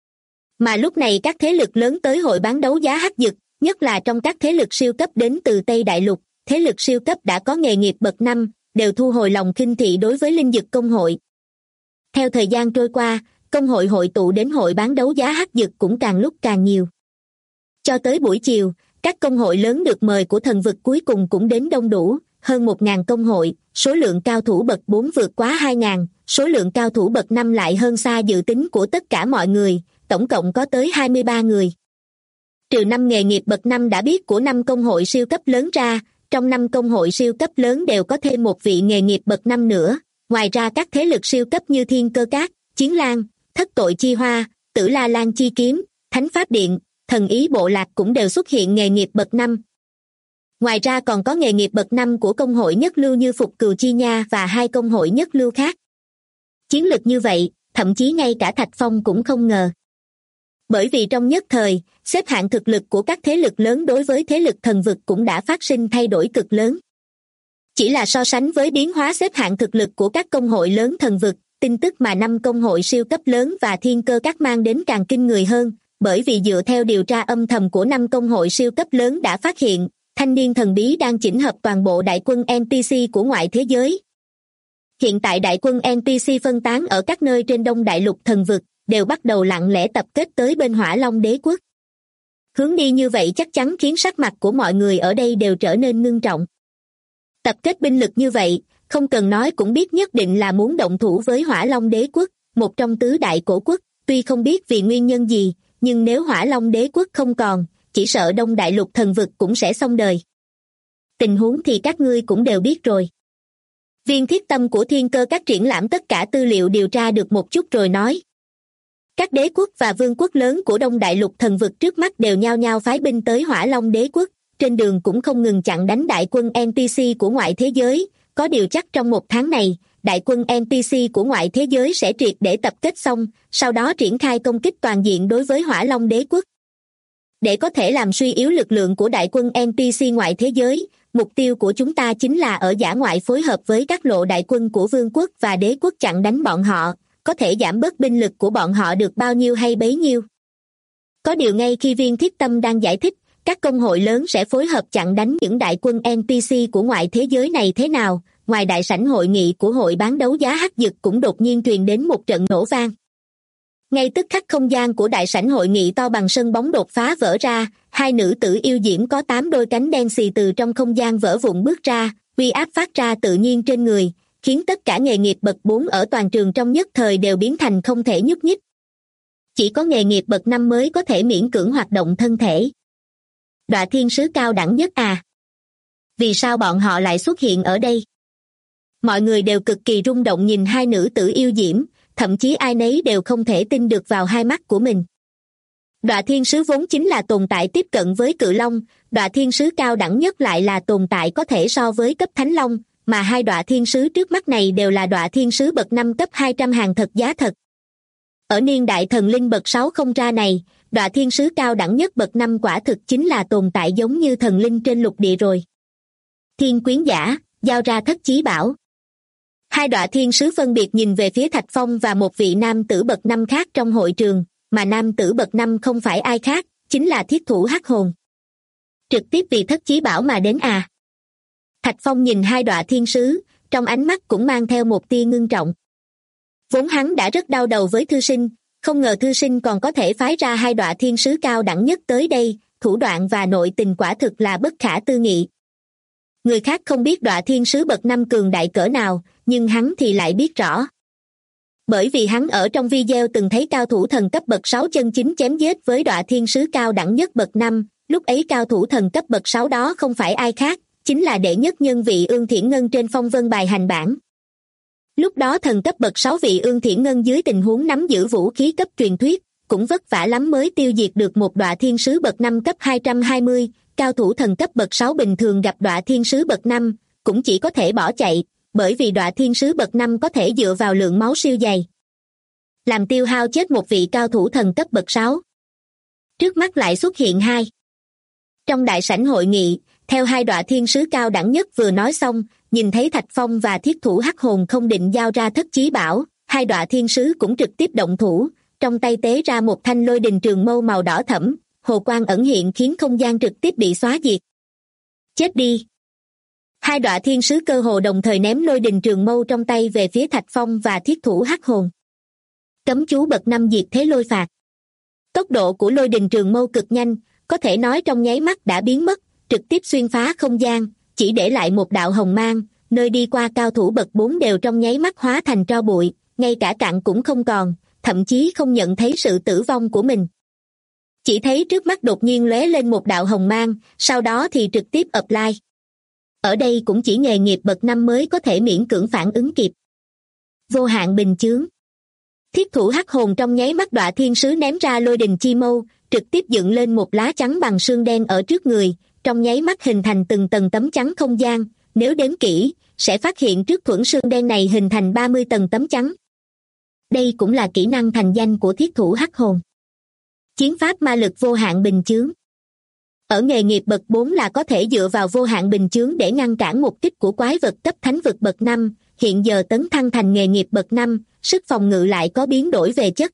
Mà lúc này các thế lực lớn tới hội bán đấu giá hắc dực, nhất là trong các thế lực siêu cấp đến từ Tây Đại Lục, thế lực siêu cấp đã có nghề nghiệp bậc 5, đều thu hồi lòng khinh thị đối với linh dực công hội. Theo thời gian trôi qua, công hội hội tụ đến hội bán đấu giá hắc dực cũng càng lúc càng nhiều. Cho tới buổi chiều, các công hội lớn được mời của thần vực cuối cùng cũng đến đông đủ, hơn 1.000 công hội, số lượng cao thủ bậc 4 vượt quá 2.000, số lượng cao thủ bậc 5 lại hơn xa dự tính của tất cả mọi người, tổng cộng có tới 23 người. Trừ 5 nghề nghiệp bậc 5 đã biết của 5 công hội siêu cấp lớn ra, trong 5 công hội siêu cấp lớn đều có thêm một vị nghề nghiệp bậc 5 nữa, ngoài ra các thế lực siêu cấp như Thiên Cơ Các, Chiến Lang, Thất Tội Chi Hoa, Tử La Lan Chi Kiếm, Thánh Pháp Điện, Thần Ý Bộ Lạc cũng đều xuất hiện nghề nghiệp bậc 5. Ngoài ra còn có nghề nghiệp bậc 5 của công hội nhất lưu như Phục Cừu Chi Nha và 2 công hội nhất lưu khác. Chiến lực như vậy, thậm chí ngay cả Thạch Phong cũng không ngờ. Bởi vì trong nhất thời, xếp hạng thực lực của các thế lực lớn đối với thế lực thần vực cũng đã phát sinh thay đổi cực lớn. Chỉ là so sánh với biến hóa xếp hạng thực lực của các công hội lớn thần vực, tin tức mà 5 công hội siêu cấp lớn và Thiên Cơ Các mang đến càng kinh người hơn, bởi vì dựa theo điều tra âm thầm của 5 công hội siêu cấp lớn đã phát hiện, thanh niên thần bí đang chỉnh hợp toàn bộ đại quân NPC của ngoại thế giới. Hiện tại đại quân NPC phân tán ở các nơi trên Đông Đại Lục thần vực, đều bắt đầu lặng lẽ tập kết tới bên Hỏa Long Đế quốc. Hướng đi như vậy chắc chắn khiến sắc mặt của mọi người ở đây đều trở nên ngưng trọng. Tập kết binh lực như vậy, không cần nói cũng biết nhất định là muốn động thủ với Hỏa Long Đế quốc, một trong tứ đại cổ quốc, tuy không biết vì nguyên nhân gì, nhưng nếu Hỏa Long Đế quốc không còn, chỉ sợ Đông Đại Lục thần vực cũng sẽ xong đời. Tình huống thì các ngươi cũng đều biết rồi. Viên Thiết Tâm của Thiên Cơ Các triển lãm tất cả tư liệu điều tra được một chút rồi nói. Các đế quốc và vương quốc lớn của Đông Đại Lục thần vực trước mắt đều nhao nhao phái binh tới Hỏa Long Đế quốc, trên đường cũng không ngừng chặn đánh đại quân NPC của ngoại thế giới, có điều chắc trong 1 tháng này, đại quân NPC của ngoại thế giới sẽ triệt để tập kết xong, sau đó triển khai công kích toàn diện đối với Hỏa Long Đế quốc. Để có thể làm suy yếu lực lượng của đại quân NPC ngoại thế giới, mục tiêu của chúng ta chính là ở dã ngoại phối hợp với các lộ đại quân của vương quốc và đế quốc chặn đánh bọn họ, có thể giảm bớt binh lực của bọn họ được bao nhiêu hay bấy nhiêu. Có điều ngay khi Viên Thiết Tâm đang giải thích, các công hội lớn sẽ phối hợp chặn đánh những đại quân NPC của ngoại thế giới này thế nào, ngoài đại sảnh hội nghị của hội bán đấu giá hắc dực cũng đột nhiên truyền đến một trận nổ vang. Ngay tức khắc không gian của đại sảnh hội nghị to bằng sân bóng đột phá vỡ ra, 2 nữ tử yêu diễm có 8 đôi cánh đen xì từ trong không gian vỡ vụn bước ra, uy áp phát ra tự nhiên trên người, khiến tất cả nghề nghiệp bậc 4 ở toàn trường trong nhất thời đều biến thành không thể nhúc nhích. Chỉ có nghề nghiệp bậc 5 mới có thể miễn cưỡng hoạt động thân thể. Đọa thiên sứ cao đẳng nhất à? Vì sao bọn họ lại xuất hiện ở đây? Mọi người đều cực kỳ rung động nhìn 2 nữ tử yêu diễm, thậm chí ai nấy đều không thể tin được vào hai mắt của mình. Đọa thiên sứ vốn chính là tồn tại tiếp cận với cự long, đọa thiên sứ cao đẳng nhất lại là tồn tại có thể so với cấp thánh long, mà 2 đọa thiên sứ trước mắt này đều là đọa thiên sứ bậc 5 cấp 200 hàng thật giá thật. Ở niên đại thần linh bậc 6 không ra này, đọa thiên sứ cao đẳng nhất bậc 5 quả thực chính là tồn tại giống như thần linh trên lục địa rồi. Thiên quyến giả, giao ra thất chí bảo. 2 đọa thiên sứ phân biệt nhìn về phía Thạch Phong và một vị nam tử bậc 5 khác trong hội trường, mà nam tử bậc 5 không phải ai khác, chính là thiết thủ hắc hồn. Trực tiếp vì thất chí bảo mà đến à? Thạch Phong nhìn 2 đọa thiên sứ, trong ánh mắt cũng mang theo một tia ngưng trọng. Vốn hắn đã rất đau đầu với thư sinh, không ngờ thư sinh còn có thể phái ra 2 đọa thiên sứ cao đẳng nhất tới đây, thủ đoạn và nội tình quả thực là bất khả tư nghị. Người khác không biết đọa thiên sứ bậc 5 cường đại cỡ nào, nhưng hắn thì lại biết rõ. Bởi vì hắn ở trong video từng thấy cao thủ thần cấp bậc 6 chân chính chém giết với đọa thiên sứ cao đẳng nhất bậc 5, lúc ấy cao thủ thần cấp bậc 6 đó không phải ai khác, chính là đệ nhất nhân vị Ương Thiển Ngân trên phong vân bài hành bảng. Lúc đó thần cấp bậc 6 vị Ương Thiển Ngân dưới tình huống nắm giữ vũ khí cấp truyền thuyết, cũng vất vả lắm mới tiêu diệt được một đọa thiên sứ bậc 5 cấp 220, cao thủ thần cấp bậc 6 bình thường gặp đọa thiên sứ bậc 5, cũng chỉ có thể bỏ chạy, bởi vì đọa thiên sứ bậc 5 có thể dựa vào lượng máu siêu dày. làm tiêu hao chết một vị cao thủ thần cấp bậc 6. Trước mắt lại xuất hiện hai. Trong đại sảnh hội nghị, theo hai đọa thiên sứ cao đẳng nhất vừa nói xong, nhìn thấy Thạch Phong và thiết thủ hắc hồn không định giao ra thất chí bảo, hai đọa thiên sứ cũng trực tiếp động thủ, trong tay tế ra một thanh lôi đình trường mâu màu đỏ thẫm, hồ quang ẩn hiện khiến không gian trực tiếp bị xóa diệt. Chết đi! Hai đọa thiên sứ cơ hồ đồng thời ném lôi đình trường mâu trong tay về phía Thạch Phong và thiết thủ hắc hồn. Cấm chú bậc 5 diệt thế lôi phạt. Tốc độ của lôi đình trường mâu cực nhanh, có thể nói trong nháy mắt đã biến mất, trực tiếp xuyên phá không gian, chỉ để lại một đạo hồng mang, nơi đi qua cao thủ bậc 4 đều trong nháy mắt hóa thành tro bụi, ngay cả cặn cũng không còn, thậm chí không nhận thấy sự tử vong của mình. Chỉ thấy trước mắt đột nhiên lóe lên một đạo hồng mang, sau đó thì trực tiếp apply. Ở đây cũng chỉ nghề nghiệp bậc 5 mới có thể miễn cưỡng phản ứng kịp. Vô hạn bình chướng. Thiết thủ hắc hồn trong nháy mắt đọa thiên sứ ném ra lôi đình chi mâu, trực tiếp dựng lên một lá chắn bằng xương đen ở trước người, trong nháy mắt hình thành từng tầng tấm chắn không gian, nếu đếm kỹ, sẽ phát hiện trước thuẫn xương đen này hình thành 30 tầng tấm chắn. Đây cũng là kỹ năng thành danh của thiết thủ hắc hồn. Chiến pháp ma lực vô hạn bình chướng. Ở nghề nghiệp bậc 4 là có thể dựa vào vô hạn bình chướng để ngăn cản một kích của quái vật cấp thánh vực bậc 5, hiện giờ tấn thăng thành nghề nghiệp bậc 5, sức phòng ngự lại có biến đổi về chất.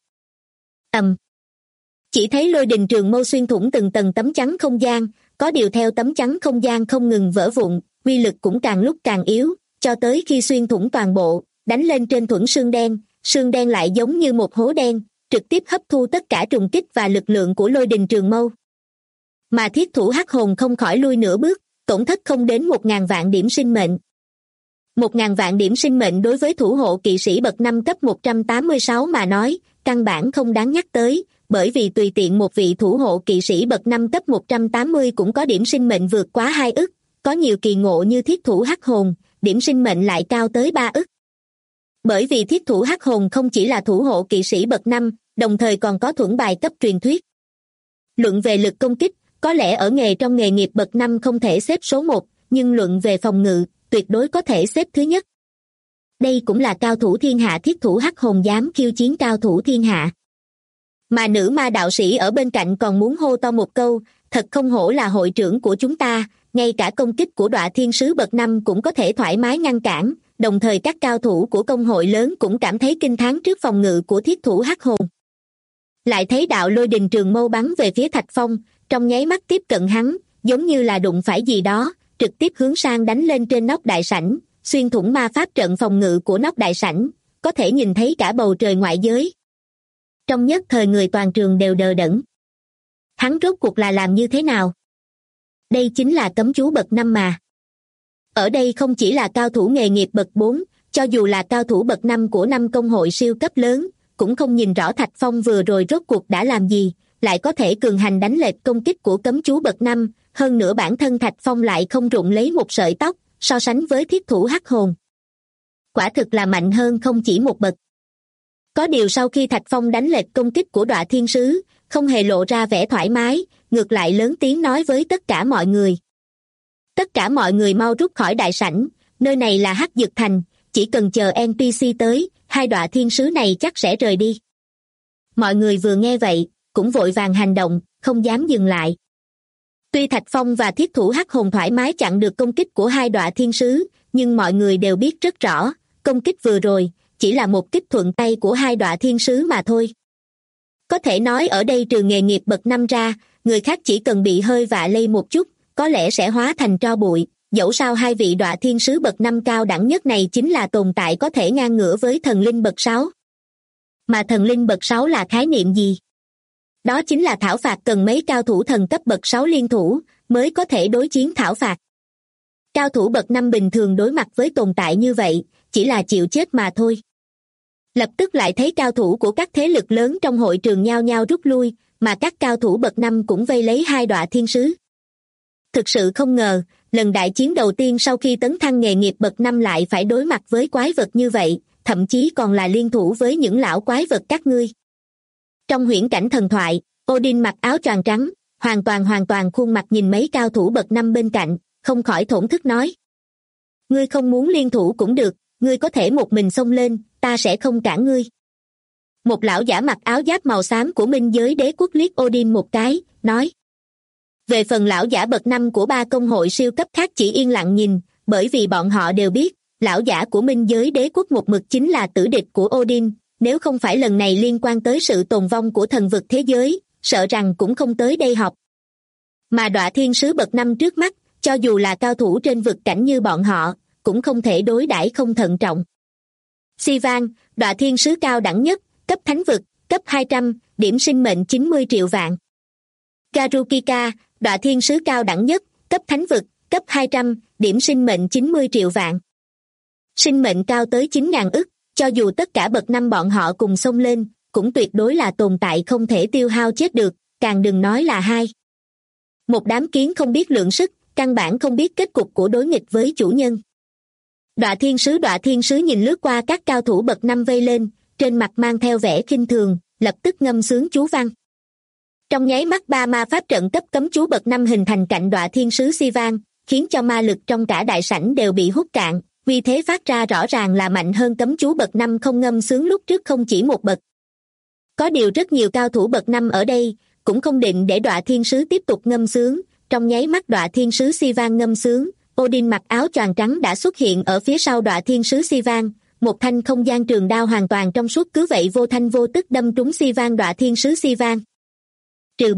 Chỉ thấy lôi đình trường mâu xuyên thủng từng tầng tấm chắn không gian, có điều theo tấm chắn không gian không ngừng vỡ vụn, uy lực cũng càng lúc càng yếu, cho tới khi xuyên thủng toàn bộ, đánh lên trên thuẫn xương đen lại giống như một hố đen, trực tiếp hấp thu tất cả trùng kích và lực lượng của lôi đình trường mâu. Mà thiết thủ hắc hồn không khỏi lui nửa bước, tổn thất không đến 1.000 vạn điểm sinh mệnh. 1.000 vạn điểm sinh mệnh đối với thủ hộ kỵ sĩ bậc 5 cấp 186 mà nói, căn bản không đáng nhắc tới, bởi vì tùy tiện một vị thủ hộ kỵ sĩ bậc 5 cấp 180 cũng có điểm sinh mệnh vượt quá 2 ức, có nhiều kỳ ngộ như thiết thủ hắc hồn, điểm sinh mệnh lại cao tới 3 ức. Bởi vì thiết thủ hắc hồn không chỉ là thủ hộ kỵ sĩ bậc 5, đồng thời còn có thuẫn bài cấp truyền thuyết. Luận về lực công kích, có lẽ ở trong nghề nghiệp bậc 5 không thể xếp số 1, nhưng luận về phòng ngự, tuyệt đối có thể xếp thứ nhất. Đây cũng là cao thủ thiên hạ thiết thủ hắc hồn dám khiêu chiến cao thủ thiên hạ. Mà nữ ma đạo sĩ ở bên cạnh còn muốn hô to một câu, thật không hổ là hội trưởng của chúng ta, ngay cả công kích của đọa thiên sứ bậc 5 cũng có thể thoải mái ngăn cản, đồng thời các cao thủ của công hội lớn cũng cảm thấy kinh thán trước phòng ngự của thiết thủ hắc hồn. Lại thấy đạo lôi đình trường mâu bắn về phía Thạch Phong, trong nháy mắt tiếp cận hắn, giống như là đụng phải gì đó, trực tiếp hướng sang đánh lên trên nóc đại sảnh, xuyên thủng ma pháp trận phòng ngự của nóc đại sảnh, có thể nhìn thấy cả bầu trời ngoại giới. Trong nhất thời người toàn trường đều đờ đẫn. Hắn rốt cuộc là làm như thế nào? Đây chính là cấm chú bậc 5 mà. Ở đây không chỉ là cao thủ nghề nghiệp bậc 4, cho dù là cao thủ bậc 5 của 5 công hội siêu cấp lớn, cũng không nhìn rõ Thạch Phong vừa rồi rốt cuộc đã làm gì, lại có thể cường hành đánh lệch công kích của cấm chú bậc 5, hơn nữa bản thân Thạch Phong lại không rụng lấy một sợi tóc, so sánh với thiết thủ hắc hồn. Quả thực là mạnh hơn không chỉ một bậc. Có điều sau khi Thạch Phong đánh lệch công kích của đọa thiên sứ, không hề lộ ra vẻ thoải mái, ngược lại lớn tiếng nói với tất cả mọi người. Tất cả mọi người mau rút khỏi đại sảnh, nơi này là Hắc Dực Thành, chỉ cần chờ NPC tới, hai đọa thiên sứ này chắc sẽ rời đi. Mọi người vừa nghe vậy, cũng vội vàng hành động, không dám dừng lại. Tuy Thạch Phong và thiết thủ hắc hồn thoải mái chặn được công kích của hai đọa thiên sứ, nhưng mọi người đều biết rất rõ, công kích vừa rồi, chỉ là một kích thuận tay của hai đọa thiên sứ mà thôi. Có thể nói ở đây trừ nghề nghiệp bậc 5 ra, người khác chỉ cần bị hơi vạ lây một chút, có lẽ sẽ hóa thành tro bụi, dẫu sao hai vị đọa thiên sứ bậc 5 cao đẳng nhất này chính là tồn tại có thể ngang ngửa với thần linh bậc 6. Mà thần linh bậc 6 là khái niệm gì? Đó chính là thảo phạt cần mấy cao thủ thần cấp bậc 6 liên thủ, mới có thể đối chiến thảo phạt. Cao thủ bậc 5 bình thường đối mặt với tồn tại như vậy, chỉ là chịu chết mà thôi. Lập tức lại thấy cao thủ của các thế lực lớn trong hội trường nhao nhao rút lui, mà các cao thủ bậc 5 cũng vây lấy hai đọa thiên sứ. Thực sự không ngờ, lần đại chiến đầu tiên sau khi tấn thăng nghề nghiệp bậc 5 lại phải đối mặt với quái vật như vậy, thậm chí còn là liên thủ với những lão quái vật các ngươi. Trong huyễn cảnh thần thoại, Odin mặc áo choàng trắng, hoàn toàn khuôn mặt nhìn mấy cao thủ bậc 5 bên cạnh, không khỏi thổn thức nói. Ngươi không muốn liên thủ cũng được, ngươi có thể một mình xông lên, ta sẽ không cản ngươi. Một lão giả mặc áo giáp màu xám của minh giới đế quốc liếc Odin một cái, nói. Về phần lão giả bậc 5 của 3 công hội siêu cấp khác chỉ yên lặng nhìn, bởi vì bọn họ đều biết, lão giả của minh giới đế quốc một mực chính là tử địch của Odin, nếu không phải lần này liên quan tới sự tồn vong của thần vực thế giới, sợ rằng cũng không tới đây họp. Mà Đọa Thiên Sứ bậc 5 trước mắt, cho dù là cao thủ trên vực cảnh như bọn họ, cũng không thể đối đãi không thận trọng. Sivan, Đọa Thiên Sứ cao đẳng nhất, cấp thánh vực, cấp 200, điểm sinh mệnh 90 triệu vạn. Garukika, Đọa Thiên Sứ cao đẳng nhất, cấp thánh vực, cấp 200, điểm sinh mệnh 90 triệu vạn. Sinh mệnh cao tới 9.000 ức, cho dù tất cả bậc 5 bọn họ cùng xông lên, cũng tuyệt đối là tồn tại không thể tiêu hao chết được, càng đừng nói là hai. Một đám kiến không biết lượng sức, căn bản không biết kết cục của đối nghịch với chủ nhân. Đọa Thiên Sứ nhìn lướt qua các cao thủ bậc 5 vây lên, trên mặt mang theo vẻ khinh thường, lập tức ngâm sướng chú văn. Trong nháy mắt 3 ma pháp trận cấp cấm chú bậc 5 hình thành cạnh Đọa Thiên Sứ Sivan, khiến cho ma lực trong cả đại sảnh đều bị hút cạn, vì thế phát ra rõ ràng là mạnh hơn cấm chú bậc 5 không ngâm sướng lúc trước không chỉ một bậc. Có điều rất nhiều cao thủ bậc 5 ở đây, cũng không định để Đọa Thiên Sứ tiếp tục ngâm sướng, trong nháy mắt Đọa Thiên Sứ Sivan ngâm sướng, Odin mặc áo choàng trắng đã xuất hiện ở phía sau Đọa Thiên Sứ Sivan, một thanh không gian trường đao hoàn toàn trong suốt cứ vậy vô thanh vô tức đâm trúng Sivan Đọa Thiên Sứ Sivan. Trừ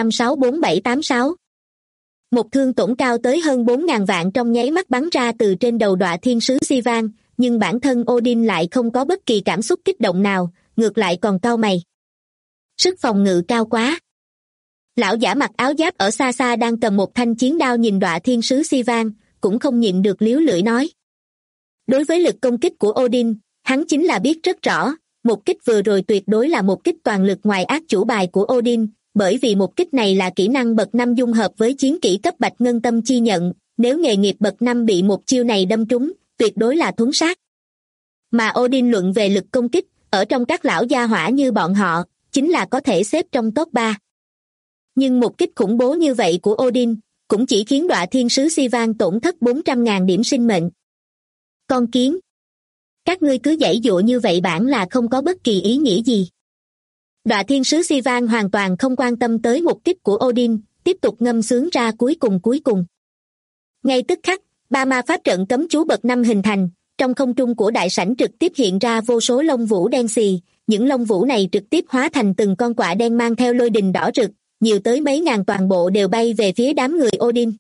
41564786. Một thương tổn cao tới hơn 4.000 vạn trong nháy mắt bắn ra từ trên đầu Đọa Thiên Sứ Sivan, nhưng bản thân Odin lại không có bất kỳ cảm xúc kích động nào, ngược lại còn cau mày. Sức phòng ngự cao quá. Lão giả mặc áo giáp ở xa xa đang cầm một thanh chiến đao nhìn Đọa Thiên Sứ Sivan, cũng không nhịn được liếu lưỡi nói. Đối với lực công kích của Odin, hắn chính là biết rất rõ, một kích vừa rồi tuyệt đối là một kích toàn lực ngoài ác chủ bài của Odin, bởi vì một kích này là kỹ năng bậc 5 dung hợp với chiến kỹ cấp Bạch Ngân Tâm Chi Nhận, nếu nghề nghiệp bậc 5 bị một chiêu này đâm trúng, tuyệt đối là thuấn sát. Mà Odin luận về lực công kích, ở trong các lão gia hỏa như bọn họ, chính là có thể xếp trong top 3. Nhưng một kích khủng bố như vậy của Odin, cũng chỉ khiến Đọa Thiên Sứ Sivan tổn thất 400.000 điểm sinh mệnh. Con kiến! Các ngươi cứ giãy giụa như vậy bản là không có bất kỳ ý nghĩa gì. Đọa Thiên Sứ Sivan hoàn toàn không quan tâm tới một kích của Odin, tiếp tục ngâm sướng ra cuối cùng. Ngay tức khắc, 3 ma pháp trận cấm chú bậc 5 hình thành, trong không trung của đại sảnh trực tiếp hiện ra vô số lông vũ đen xì, những lông vũ này trực tiếp hóa thành từng con quạ đen mang theo lôi đình đỏ rực, nhiều tới mấy ngàn toàn bộ đều bay về phía đám người Odin.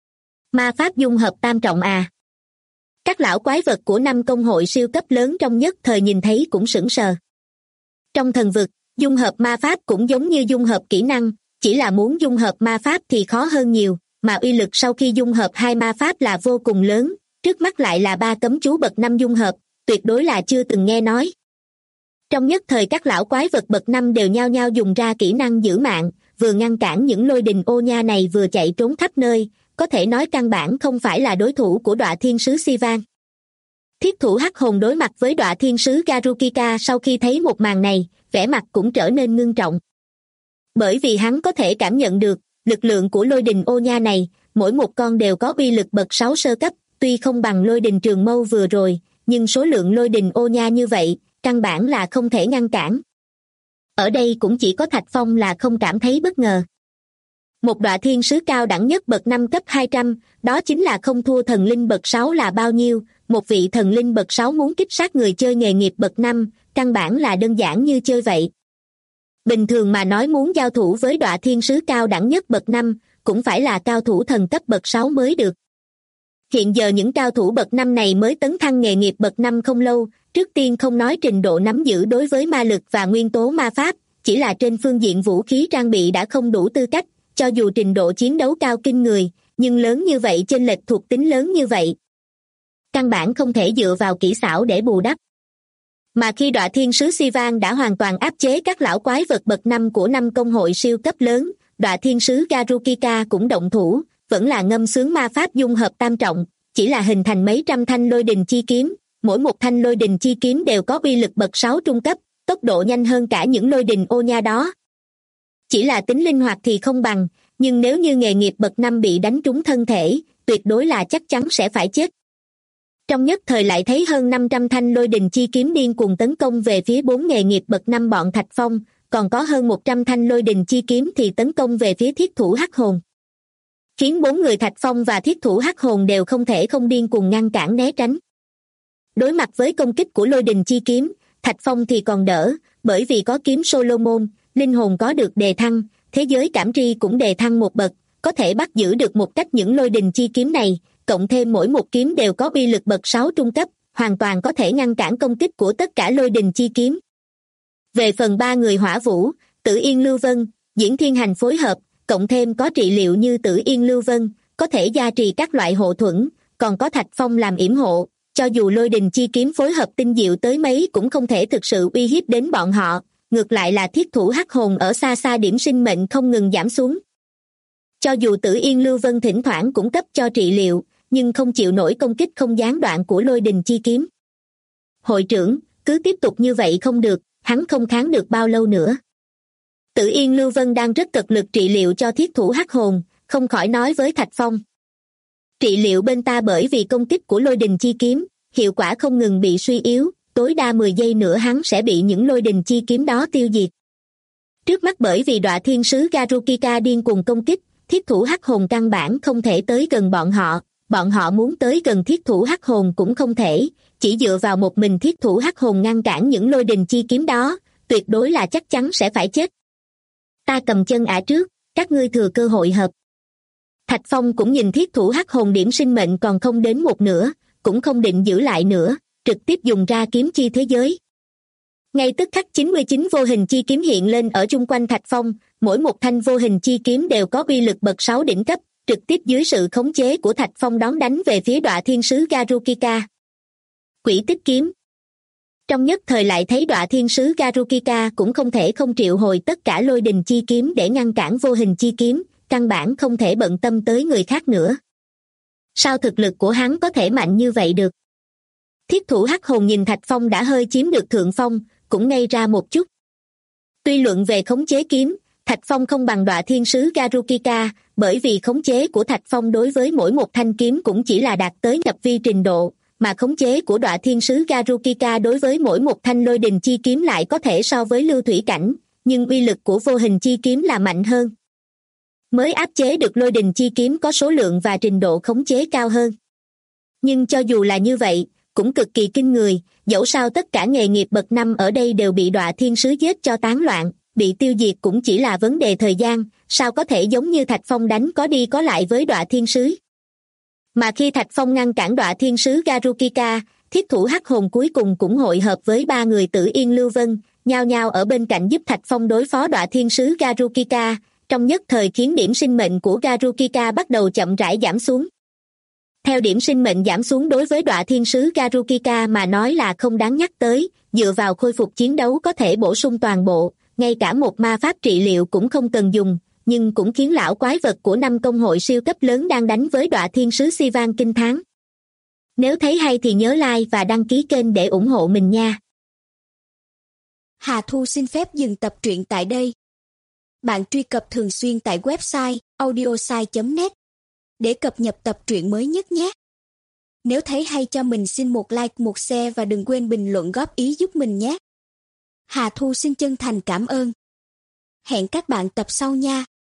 Ma pháp dung hợp tam trọng à? Các lão quái vật của 5 công hội siêu cấp lớn trong nhất thời nhìn thấy cũng sửng sờ. Trong thần vực, dung hợp ma pháp cũng giống như dung hợp kỹ năng, chỉ là muốn dung hợp ma pháp thì khó hơn nhiều, mà uy lực sau khi dung hợp 2 ma pháp là vô cùng lớn, trước mắt lại là 3 cấm chú bậc 5 dung hợp, tuyệt đối là chưa từng nghe nói. Trong nhất thời các lão quái vật bậc 5 đều nhao nhao dùng ra kỹ năng giữ mạng, vừa ngăn cản những lôi đình ô nha này vừa chạy trốn khắp nơi, có thể nói căn bản không phải là đối thủ của Đọa Thiên Sứ Sivan. Thiết thủ hắc hồn đối mặt với Đọa Thiên Sứ Garukika sau khi thấy một màn này, vẻ mặt cũng trở nên ngưng trọng. Bởi vì hắn có thể cảm nhận được, lực lượng của lôi đình ô nha này, mỗi một con đều có uy lực bậc 6 sơ cấp, tuy không bằng lôi đình trường mâu vừa rồi, nhưng số lượng lôi đình ô nha như vậy, căn bản là không thể ngăn cản. Ở đây cũng chỉ có Thạch Phong là không cảm thấy bất ngờ. Một Đọa Thiên Sứ cao đẳng nhất bậc 5 cấp 200, đó chính là không thua thần linh bậc 6 là bao nhiêu, một vị thần linh bậc 6 muốn kích sát người chơi nghề nghiệp bậc 5, căn bản là đơn giản như chơi vậy. Bình thường mà nói muốn giao thủ với Đọa Thiên Sứ cao đẳng nhất bậc 5, cũng phải là cao thủ thần cấp bậc 6 mới được. Hiện giờ những cao thủ bậc 5 này mới tấn thăng nghề nghiệp bậc 5 không lâu, trước tiên không nói trình độ nắm giữ đối với ma lực và nguyên tố ma pháp, chỉ là trên phương diện vũ khí trang bị đã không đủ tư cách, cho dù trình độ chiến đấu cao kinh người, nhưng lớn như vậy chênh lệch thuộc tính lớn như vậy. Căn bản không thể dựa vào kỹ xảo để bù đắp. Mà khi Đọa Thiên Sứ Sivan đã hoàn toàn áp chế các lão quái vật bậc 5 của 5 công hội siêu cấp lớn, Đọa Thiên Sứ Garukika cũng động thủ, vẫn là ngâm sướng ma pháp dung hợp tam trọng, chỉ là hình thành mấy trăm thanh lôi đình chi kiếm, mỗi một thanh lôi đình chi kiếm đều có uy lực bậc 6 trung cấp, tốc độ nhanh hơn cả những lôi đình ô nha đó. Chỉ là tính linh hoạt thì không bằng, nhưng nếu như nghề nghiệp bậc 5 bị đánh trúng thân thể, tuyệt đối là chắc chắn sẽ phải chết. Trong nhất thời lại thấy hơn 500 thanh lôi đình chi kiếm điên cuồng tấn công về phía 4 nghề nghiệp bậc 5 bọn Thạch Phong, còn có hơn 100 thanh lôi đình chi kiếm thì tấn công về phía thiết thủ hắc hồn. Khiến 4 người Thạch Phong và thiết thủ hắc hồn đều không thể không điên cuồng ngăn cản né tránh. Đối mặt với công kích của lôi đình chi kiếm, Thạch Phong thì còn đỡ, bởi vì có kiếm Solomon, linh hồn có được đề thăng, thế giới cảm tri cũng đề thăng một bậc, có thể bắt giữ được một cách những lôi đình chi kiếm này, cộng thêm mỗi một kiếm đều có uy lực bậc 6 trung cấp, hoàn toàn có thể ngăn cản công kích của tất cả lôi đình chi kiếm. Về phần 3 người Hỏa Vũ, Tử Yên Lưu Vân, Diễn Thiên Hành phối hợp, cộng thêm có trị liệu như Tử Yên Lưu Vân, có thể gia trì các loại hộ thuẫn, còn có Thạch Phong làm yểm hộ, cho dù lôi đình chi kiếm phối hợp tinh diệu tới mấy cũng không thể thực sự uy hiếp đến bọn họ, ngược lại là thiết thủ hắc hồn ở xa xa điểm sinh mệnh không ngừng giảm xuống. Cho dù Tử Yên Lưu Vân thỉnh thoảng cũng cấp cho trị liệu, nhưng không chịu nổi công kích không gián đoạn của lôi đình chi kiếm. Hội trưởng, cứ tiếp tục như vậy không được, hắn không kháng được bao lâu nữa. Tử Yên Lưu Vân đang rất cật lực trị liệu cho thiết thủ hắc hồn, không khỏi nói với Thạch Phong. Trị liệu bên ta bởi vì công kích của lôi đình chi kiếm, hiệu quả không ngừng bị suy yếu, tối đa 10 giây nữa hắn sẽ bị những lôi đình chi kiếm đó tiêu diệt. Trước mắt bởi vì Đọa Thiên Sứ Garukika điên cuồng công kích, thiết thủ hắc hồn căn bản không thể tới gần bọn họ muốn tới gần thiết thủ hắc hồn cũng không thể, chỉ dựa vào một mình thiết thủ hắc hồn ngăn cản những lôi đình chi kiếm đó, tuyệt đối là chắc chắn sẽ phải chết. Ta cầm chân ả trước, các ngươi thừa cơ hội hợp. Thạch Phong cũng nhìn thiết thủ hắc hồn điểm sinh mệnh còn không đến một nửa, cũng không định giữ lại nữa, trực tiếp dùng ra kiếm chi thế giới. Ngay tức khắc 99 vô hình chi kiếm hiện lên ở chung quanh Thạch Phong, mỗi một thanh vô hình chi kiếm đều có uy lực bậc 6 đỉnh cấp, trực tiếp dưới sự khống chế của Thạch Phong đón đánh về phía Đọa Thiên Sứ Garukika. Quỷ tích kiếm. Trong nhất thời lại thấy Đọa Thiên Sứ Garukika cũng không thể không triệu hồi tất cả lôi đình chi kiếm để ngăn cản vô hình chi kiếm, căn bản không thể bận tâm tới người khác nữa. Sao thực lực của hắn có thể mạnh như vậy được? Thiết thủ hắc hồn nhìn Thạch Phong đã hơi chiếm được thượng phong, cũng ngây ra một chút. Tuy luận về khống chế kiếm, Thạch Phong không bằng Đọa Thiên Sứ Garukika, bởi vì khống chế của Thạch Phong đối với mỗi một thanh kiếm cũng chỉ là đạt tới nhập vi trình độ, mà khống chế của Đọa Thiên Sứ Garukika đối với mỗi một thanh lôi đình chi kiếm lại có thể so với lưu thủy cảnh, nhưng uy lực của vô hình chi kiếm là mạnh hơn. Mới áp chế được lôi đình chi kiếm có số lượng và trình độ khống chế cao hơn. Nhưng cho dù là như vậy, cũng cực kỳ kinh người, dẫu sao tất cả nghề nghiệp bậc 5 ở đây đều bị Đọa Thiên Sứ giết cho tán loạn, bị tiêu diệt cũng chỉ là vấn đề thời gian, sao có thể giống như Thạch Phong đánh có đi có lại với Đọa Thiên Sứ. Mà khi Thạch Phong ngăn cản Đọa Thiên Sứ Garukika, thiết thủ hắc hồn cuối cùng cũng hội hợp với 3 người Tử Yên Lưu Vân, nhao nhao ở bên cạnh giúp Thạch Phong đối phó Đọa Thiên Sứ Garukika, trong nhất thời khiến điểm sinh mệnh của Garukika bắt đầu chậm rãi giảm xuống. Theo điểm sinh mệnh giảm xuống đối với Đọa Thiên Sứ Garukika mà nói là không đáng nhắc tới, dựa vào khôi phục chiến đấu có thể bổ sung toàn bộ, ngay cả một ma pháp trị liệu cũng không cần dùng, nhưng cũng khiến lão quái vật của 5 công hội siêu cấp lớn đang đánh với Đọa Thiên Sứ Sivan kinh thán. Nếu thấy hay thì nhớ like và đăng ký kênh để ủng hộ mình nha. Hà Thu xin phép dừng tập truyện tại đây. Bạn truy cập thường xuyên tại website audiosai.net để cập nhật tập truyện mới nhất nhé. Nếu thấy hay cho mình xin một like, một share và đừng quên bình luận góp ý giúp mình nhé. Hà Thu xin chân thành cảm ơn. Hẹn các bạn tập sau nha.